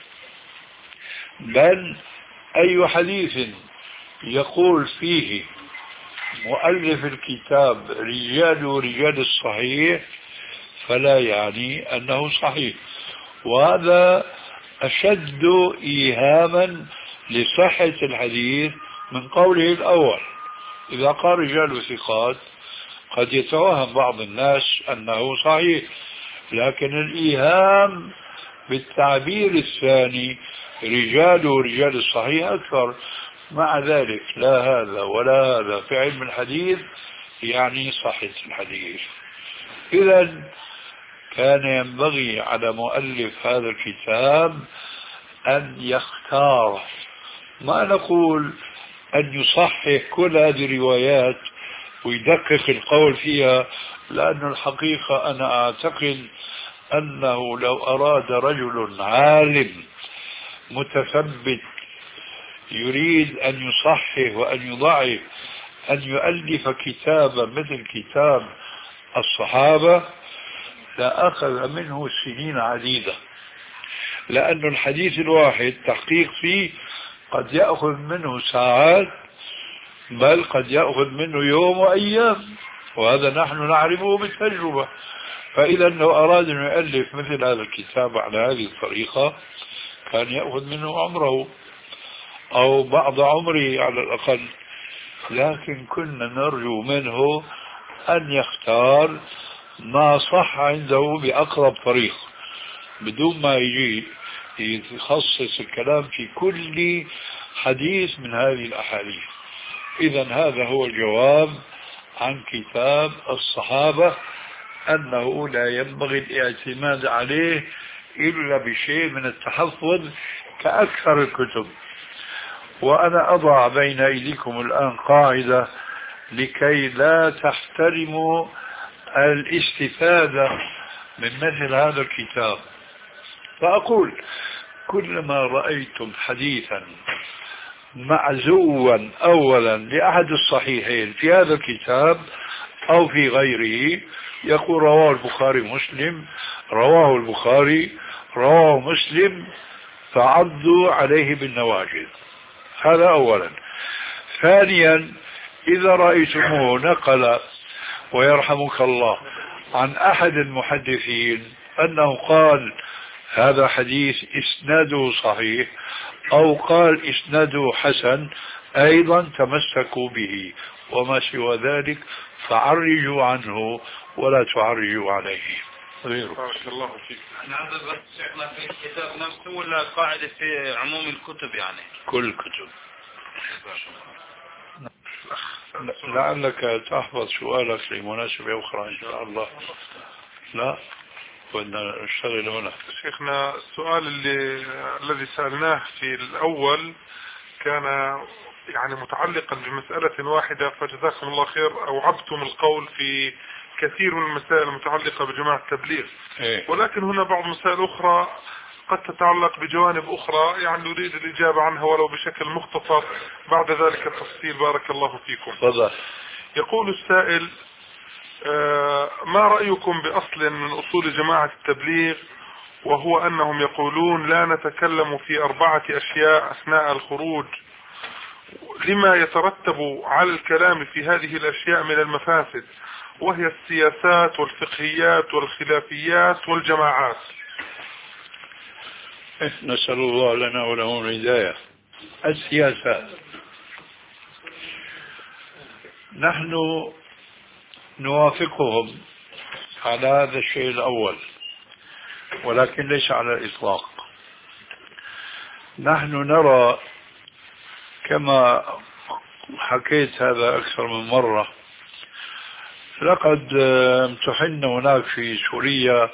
بل أي حديث يقول فيه مؤلف الكتاب رجال رجال الصحيح فلا يعني أنه صحيح. وهذا أشد إيهاما لصحة الحديث من قوله الأول. إذا قال رجال ثقات قد يتوهم بعض الناس أنه صحيح، لكن الإيهام بالتعبير الثاني رجال رجال الصحيح أكثر. مع ذلك لا هذا ولا هذا في علم الحديث يعني صحة الحديث. إذا كان ينبغي على مؤلف هذا الكتاب أن يختار، ما نقول أن يصحح كل هذه الروايات ويدقق القول فيها، لأن الحقيقة أنا أعتقد أنه لو أراد رجل عالم متثبت يريد أن يصحح وأن يضعف أن يؤلف كتابا مثل كتاب الصحابة لأخذ منه سنين عديدة، لأن الحديث الواحد تحقيق فيه قد يأخذ منه ساعات، بل قد يأخذ منه يوم وأيام، وهذا نحن نعرفه بالتجربة. فإذا لو أراد أن يؤلف مثل هذا الكتاب على هذه الطريقة كان يأخذ منه عمره أو بعض عمره على الأقل، لكن كنا نرجو منه أن يختار ما صح عنده بأقرب طريق بدون ما يجي يخصص الكلام في كل حديث من هذه الأحاديث. إذا هذا هو الجواب عن كتاب الصحابة، أنه لا ينبغي الاعتماد عليه إلا بشيء من التحفظ كأكثر الكتب. وأنا أضع بين أيديكم الآن قاعدة لكي لا تحترموا الاستفادة من مثل هذا الكتاب، فأقول كلما رأيتم حديثا معزوا أولا لأحد الصحيحين في هذا الكتاب أو في غيره، يقول رواه البخاري مسلم، رواه البخاري، رواه مسلم، فعضوا عليه بالنواجذ. هذا أولا. ثانيا، إذا رأيتموه نقل ويرحمك الله عن أحد المحدثين أنه قال هذا حديث إسناده صحيح أو قال إسناده حسن، أيضا تمسكوا به، وما سوى ذلك فعرجوا عنه ولا تعرجوا عليه. بارك الله فيك. هذا بس شيخنا في الكتاب نفسه ولا قاعدة في عموم الكتب؟ يعني كل الكتب. لعلك تحفظ سؤالك لمناسبة أخرى إن شاء الله. لا بدنا نشتغل هنا. شيخنا السؤال اللي الذي سألناه في الأول كان يعني متعلقا بمسألة واحدة، فجزاكم الله خير أوعبتم القول في كثير من المسائل المتعلقة بجماعة التبليغ، إيه؟ ولكن هنا بعض مسائل أخرى قد تتعلق بجوانب أخرى يعني نريد الإجابة عنها ولو بشكل مختصر، بعد ذلك التفصيل. بارك الله فيكم. فضل. يقول السائل آه ما رأيكم بأصل من أصول جماعة التبليغ، وهو أنهم يقولون لا نتكلم في أربعة أشياء أثناء الخروج لما يترتب على الكلام في هذه الأشياء من المفاسد، وهي السياسات والفقهيات والخلافيات والجماعات. نسأل الله لنا ولهم الهداية. السياسات نحن نوافقهم على هذا الشيء الأول، ولكن ليس على الإطلاق. نحن نرى كما حكيت هذا أكثر من مرة، لقد امتحنا هناك في سوريا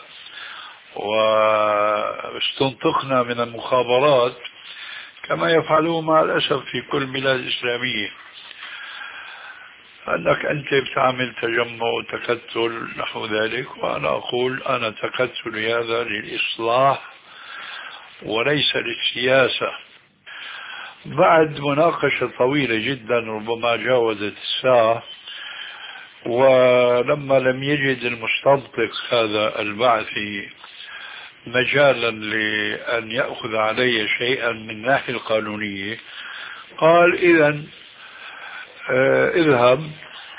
واستنطقنا من المخابرات كما يفعلون مع الأسف في كل بلاد إسلامية، أنك أنت بتعمل تجمع وتكتل نحو ذلك، وأنا أقول أنا تكتلي هذا للإصلاح وليس للسياسة. بعد مناقشة طويلة جدا ربما جاوزت الساعة، ولما لم يجد المستنطق هذا البعثي مجالا لأن يأخذ علي شيئا من الناحية القانونية، قال إذن اه اذهب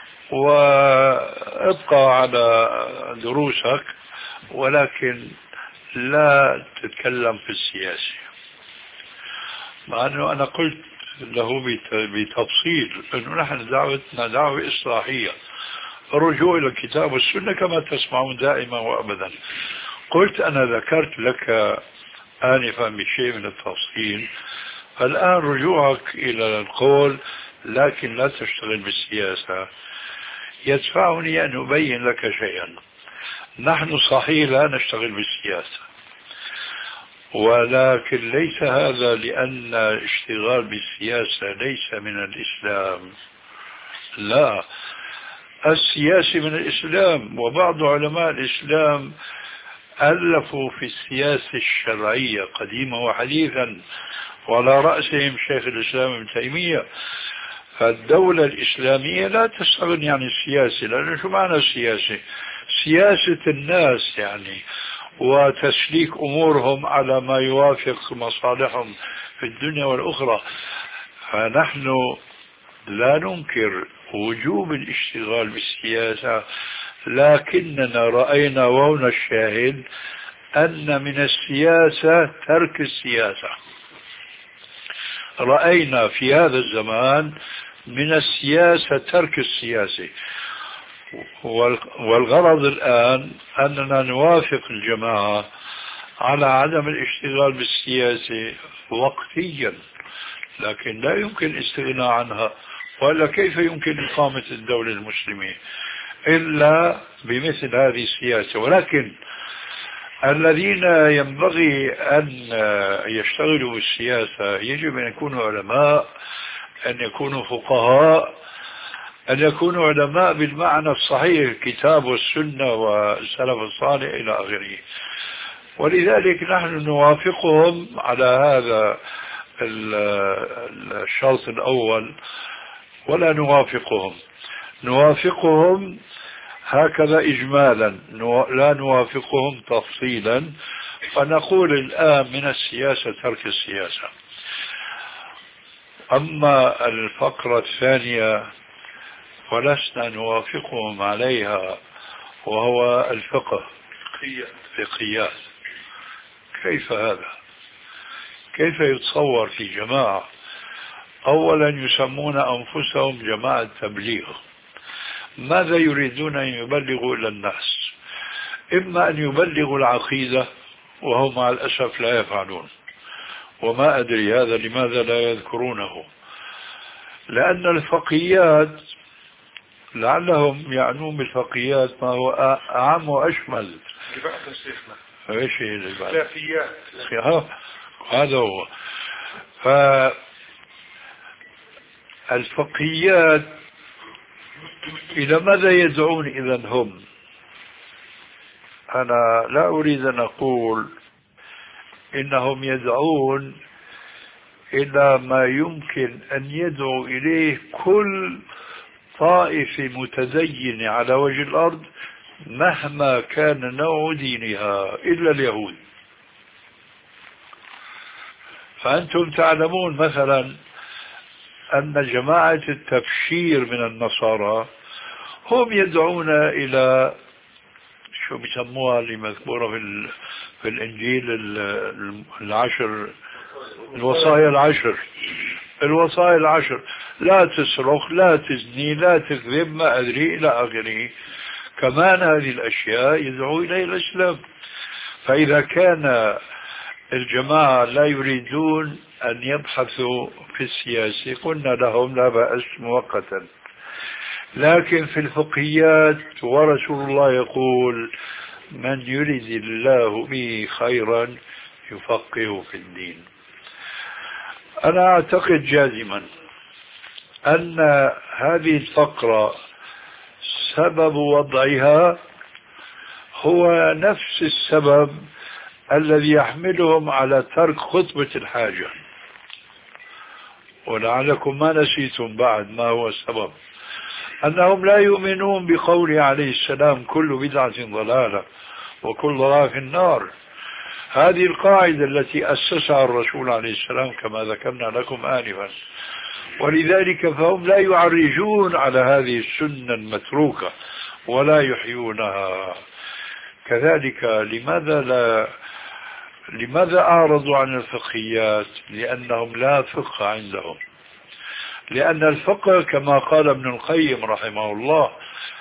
وابقى على دروسك ولكن لا تتكلم في السياسة. مع أنه أنا قلت له بتفصيل أنه نحن دعوتنا دعوة إصلاحية، الرجوع إلى الكتاب والسنة كما تسمعون دائما وأبدا. قلت أنا ذكرت لك آنفا بشيء من التفصيل، فالآن رجوعك إلى القول لكن لا تشتغل بالسياسة يدفعني أن أبين لك شيئا. نحن صحيح لا نشتغل بالسياسة، ولكن ليس هذا لأن اشتغال بالسياسة ليس من الإسلام، لا، السياسي من الإسلام. وبعض علماء الإسلام ألفوا في السياسة الشرعية قديما وحديثا، وعلى رأسهم شيخ الإسلام ابن تيمية. فالدولة الإسلامية لا تستغني عن السياسة، لأنه شو معنى السياسة؟ سياسة الناس يعني، وتسليك أمورهم على ما يوافق مصالحهم في الدنيا والأخرى. فنحن لا ننكر وجوب الاشتغال بالسياسة، لكننا رأينا وهنا الشاهد أن من السياسة ترك السياسة. رأينا في هذا الزمان من السياسة ترك السياسة، والغرض الآن أننا نوافق الجماعة على عدم الاشتغال بالسياسة وقتيا، لكن لا يمكن الاستغناء عنها، وإلا كيف يمكن إقامة الدولة المسلمة إلا بمثل هذه السياسة. ولكن الذين ينبغي أن يشتغلوا بالسياسة يجب أن يكونوا علماء، أن يكونوا فقهاء، أن يكونوا علماء بالمعنى الصحيح، الكتاب والسنة والسلف الصالح إلى آخره. ولذلك نحن نوافقهم على هذا الشرط الأول، ولا نوافقهم نوافقهم هكذا إجمالا، لا نوافقهم تفصيلا. فنقول الآن من السياسة ترك السياسة. أما الفقرة الثانية ولسنا نوافقهم عليها، وهو الفقه فقهيات. كيف هذا؟ كيف يتصور في جماعة أولا يسمون أنفسهم جماعة تبليغ؟ ماذا يريدون أن يبلغوا إلى الناس؟ إما أن يبلغوا العقيدة، وهم مع الأسف لا يفعلون، وما أدري هذا لماذا لا يذكرونه، لأن الفقهيات لعلهم يعنون بالفقهيات ما هو أعم وأشمل. ايش هي الخلافيات؟ هذا هو. فالفقهيات إلى ماذا يدعون إذن هم؟ أنا لا أريد أن أقول إنهم يدعون إلى ما يمكن أن يدعو إليه كل طائفة متدينة على وجه الأرض مهما كان نوع دينها إلا اليهود. فأنتم تعلمون مثلا أن جماعة التبشير من النصارى هم يدعون إلى شو بيسموها اللي مذكورة في, في الإنجيل العشر، الوصايا العشر الوصايا العشر لا تسرق، لا تزني، لا تكذب، ما أدري إلى آخره. كمان هذه الأشياء يدعو إليه الإسلام. فإذا كان الجماعة لا يريدون أن يبحثوا في السياسة قلنا لهم لا بأس مؤقتا، لكن في الفقهيات ورسول الله يقول من يريد الله به خيرا يفقهه في الدين. أنا أعتقد جازما أن هذه الفقرة سبب وضعها هو نفس السبب الذي يحملهم على ترك خطبة الحاجة، ولعلكم ما نسيتم بعد ما هو السبب، أنهم لا يؤمنون بقوله عليه السلام كل بدعة ضلالة وكل ضلالة في النار. هذه القاعدة التي أسسها الرسول عليه السلام كما ذكرنا لكم آنفا، ولذلك فهم لا يعرجون على هذه السنة المتروكة ولا يحيونها. كذلك لماذا لا لماذا أعرضوا عن الفقهيات؟ لأنهم لا فقه عندهم. لأن الفقه كما قال ابن القيم رحمه الله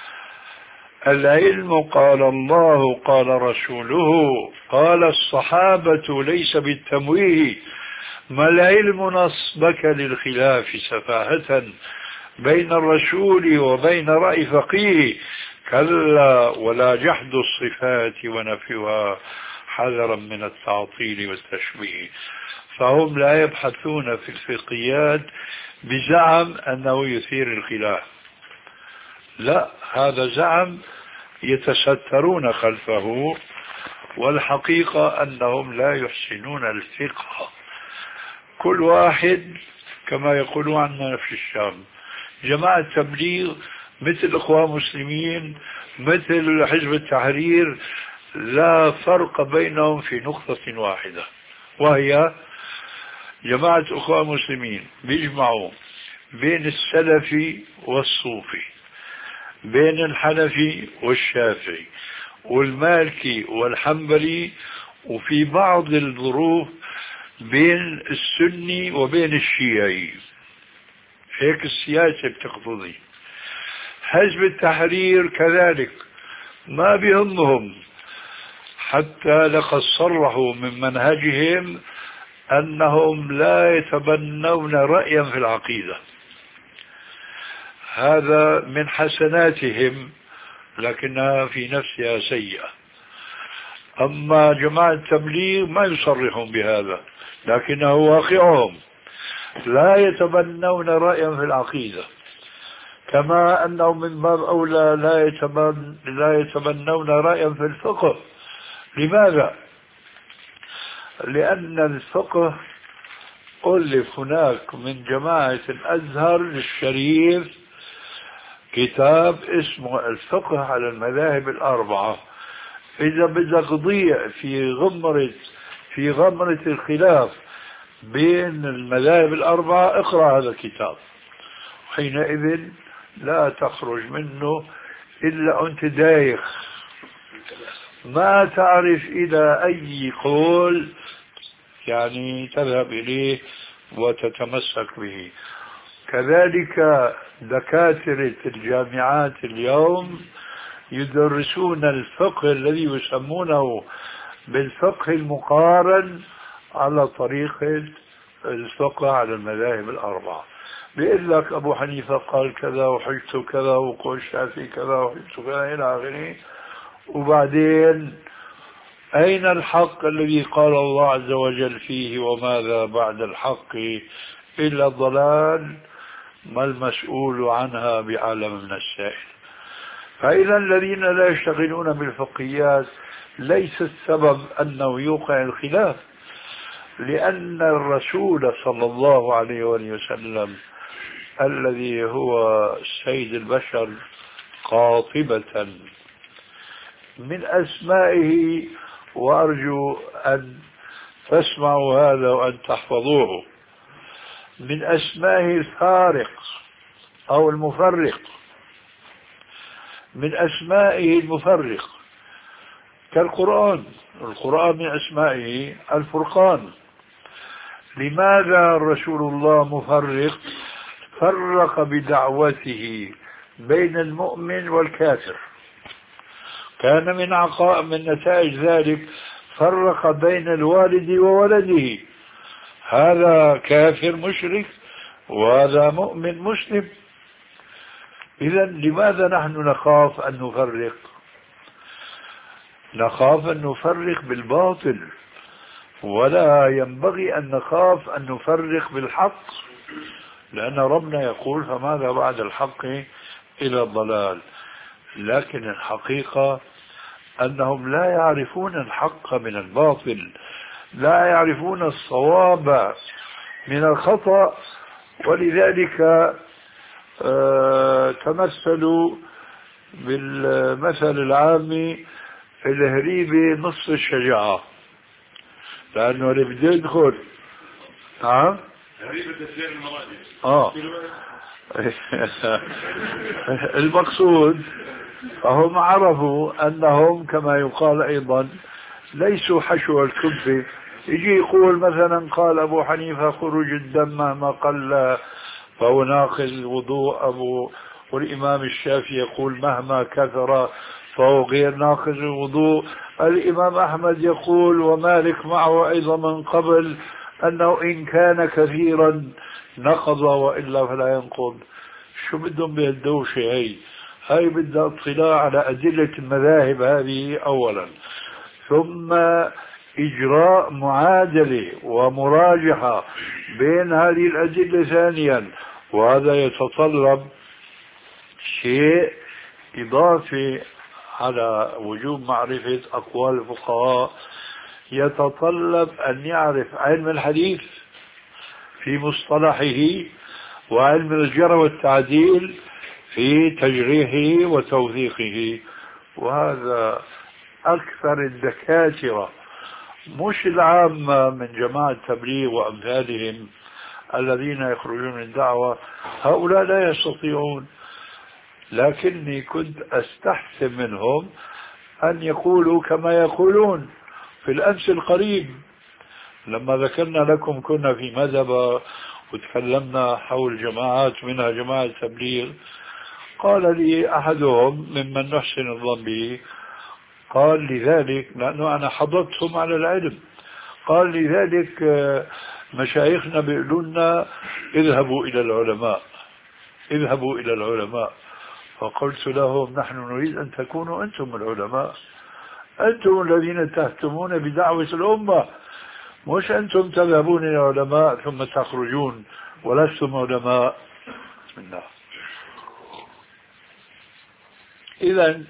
العلم قال الله قال رسوله قال الصحابة ليس بالتمويه، ما العلم نصبك للخلاف سفاهة بين الرسول وبين رأي فقيه، كلا ولا جحد الصفات ونفيها حذرا من التعطيل والتشبيه. فهم لا يبحثون في الفقهيات بزعم أنه يثير الخلاف، لا، هذا زعم يتسترون خلفه، والحقيقة أنهم لا يحسنون الفقه. كل واحد كما يقولون عندنا في الشام جماعة تبليغ مثل الإخوان المسلمين مثل حزب التحرير، لا فرق بينهم في نقطة واحدة، وهي جماعة الإخوان المسلمين بيجمعوا بين السلفي والصوفي، بين الحنفي والشافعي والمالكي والحنبلي، وفي بعض الظروف بين السني وبين الشيعي. هيك السياسة بتقتضي. حزب التحرير كذلك ما بيهمهم، حتى لقد صرحوا من منهجهم أنهم لا يتبنون رأيا في العقيدة، هذا من حسناتهم لكنها في نفسها سيئة. أما جماعة التبليغ ما يصرحون بهذا لكنه واقعهم، لا يتبنون رأيا في العقيدة، كما أنهم من باب أولى لا يتبن لا يتبنون رأيا في الفقه. لماذا؟ لأن الفقه ألف هناك من جماعة الأزهر الشريف كتاب اسمه الفقه على المذاهب الأربعة. إذا بدك تضيع في غمرة في غمرة الخلاف بين المذاهب الأربعة اقرأ هذا الكتاب، حينئذ لا تخرج منه إلا أنت دايخ، ما تعرف إلى أي قول يعني تذهب إليه وتتمسك به. كذلك دكاترة الجامعات اليوم يدرسون الفقه الذي يسمونه بالفقه المقارن على طريقة الفقه على المذاهب الأربعة. بيقول لك أبو حنيفة قال كذا وحجته كذا وقول الشافعي كذا وحجته كذا إلى آخره، وبعدين أين الحق الذي قال الله عز وجل فيه وماذا بعد الحق إلا الضلال؟ ما المسؤول عنها بعالم من السائل. فإذا الذين لا يشتغلون بالفقهيات ليس السبب أنه يوقع الخلاف، لأن الرسول صلى الله عليه وسلم الذي هو سيد البشر قاطبة من أسمائه، وأرجو أن تسمعوا هذا وأن تحفظوه، من أسمائه الفارق أو المفرق، من أسمائه المفرق كالقرآن. القرآن من أسمائه الفرقان. لماذا رسول الله مفرق؟ فرق بدعوته بين المؤمن والكافر. كان من عقاء من نتائج ذلك فرق بين الوالد وولده، هذا كافر مشرك وهذا مؤمن مسلم. إذا لماذا نحن نخاف أن نفرق؟ نخاف أن نفرق بالباطل، ولا ينبغي أن نخاف أن نفرق بالحق، لأن ربنا يقول فماذا بعد الحق إلى الضلال. لكن الحقيقة أنهم لا يعرفون الحق من الباطل، لا يعرفون الصواب من الخطأ، ولذلك آه تمثلوا بالمثل العامي الهريبة نصف الشجاعة، لأنه اللي بده يدخل ها هريبة تسير المراجع اه المقصود فهم عرفوا أنهم كما يقال أيضا ليسوا حشو الكبة. يجي يقول مثلا قال أبو حنيفة خروج الدم مهما قل فهو ناقض الوضوء، أبو والإمام الشافعي يقول مهما كثر فهو غير ناقض الوضوء، الإمام أحمد يقول ومالك معه أيضا من قبل أنه إن كان كثيرا نقض وإلا فلا ينقض. شو بدهم بهالدوشة هي؟ هاي بدها اطلاع على أدلة المذاهب هذه أولا، ثم إجراء معادلة ومراجحة بين هذه الأدلة ثانيا، وهذا يتطلب شيء إضافة على وجوب معرفة أقوال الفقهاء يتطلب أن يعرف علم الحديث في مصطلحه وعلم الجرح والتعديل في تجريحه وتوثيقه. وهذا أكثر الدكاترة مش العامة من جماعة التبليغ وأمثالهم الذين يخرجون من الدعوة، هؤلاء لا يستطيعون. لكني كنت أستحسن منهم أن يقولوا كما يقولون في الأمس القريب لما ذكرنا لكم كنا في مذهب وتكلمنا حول جماعات منها جماعة التبليغ. قال لي أحدهم ممن نحسن الظن به، قال لذلك لأنه أنا حضرتهم على العلم، قال لذلك مشايخنا بيقولوا لنا اذهبوا إلى العلماء اذهبوا إلى العلماء. فقلت لهم نحن نريد أن تكونوا أنتم العلماء، أنتم الذين تهتمون بدعوة الأمة، مش أنتم تذهبون إلى العلماء ثم تخرجون ولستم علماء. بسم الله. إذن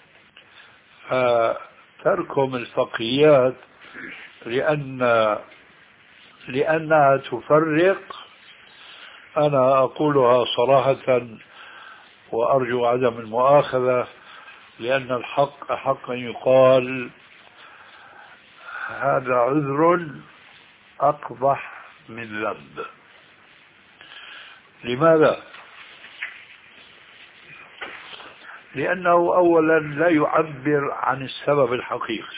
تركهم الفقهيات لأن لأنها تفرق، أنا أقولها صراحة وأرجو عدم المؤاخذة، لأن الحق حق أن يقال هذا عذر أقبح من ذنب. لماذا؟ لأنه أولا لا يعبر عن السبب الحقيقي،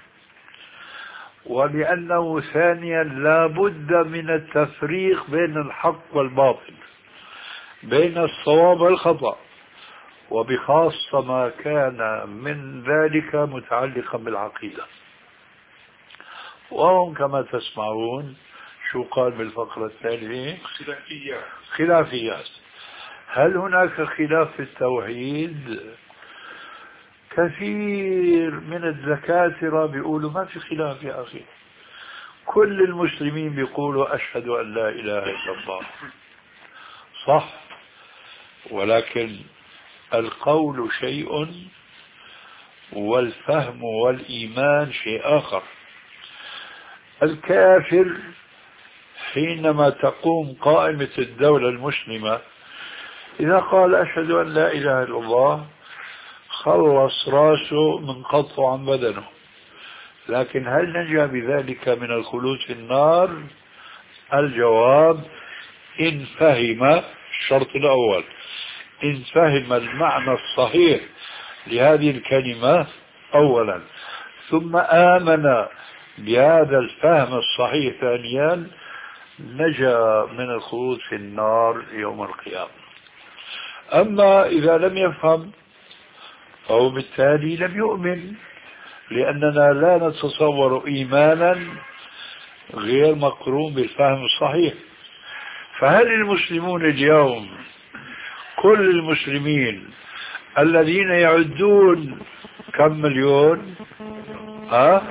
ولأنه ثانيا لا بد من التفريق بين الحق والباطل، بين الصواب والخطأ، وبخاصة ما كان من ذلك متعلقا بالعقيدة. وهم كما تسمعون شو قال بالفقرة الثانية؟ خلافيات. خلافيات. هل هناك خلاف في التوحيد؟ كثير من الدكاترة بيقولوا ما في خلاف يا أخي، كل المسلمين بيقولوا أشهد أن لا إله إلا الله، صح، ولكن القول شيء والفهم والإيمان شيء آخر. الكافر حينما تقوم قائمة الدولة المسلمة إذا قال أشهد أن لا إله إلا الله خلص راسه من قطع عن بدنه، لكن هل نجا بذلك من الخلود في النار؟ الجواب إن فهم الشرط الأول، إن فهم المعنى الصحيح لهذه الكلمة أولا، ثم آمن بهذا الفهم الصحيح ثانيا، نجا من الخلود في النار يوم القيامة. أما إذا لم يفهم فهو بالتالي لم يؤمن، لأننا لا نتصور إيمانا غير مقرون بالفهم الصحيح. فهل المسلمون اليوم كل المسلمين الذين يعدون كم مليون؟ ها؟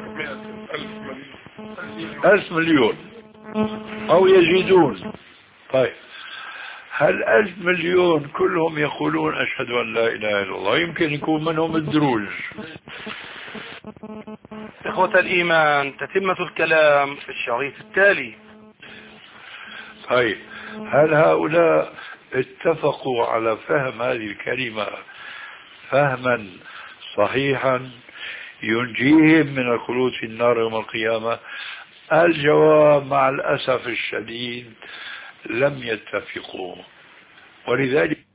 ألف مليون أو يزيدون. طيب هل ألف مليون كلهم يقولون أشهد أن لا إله إلا الله؟ يمكن يكون منهم الدروج. إخوة الإيمان، تتمة الكلام في الشريط التالي. طيب هل هؤلاء اتفقوا على فهم هذه الكلمة فهما صحيحا ينجيهم من الخلود في النار يوم القيامة؟ الجواب مع الأسف الشديد لم يتفقوا. ولذلك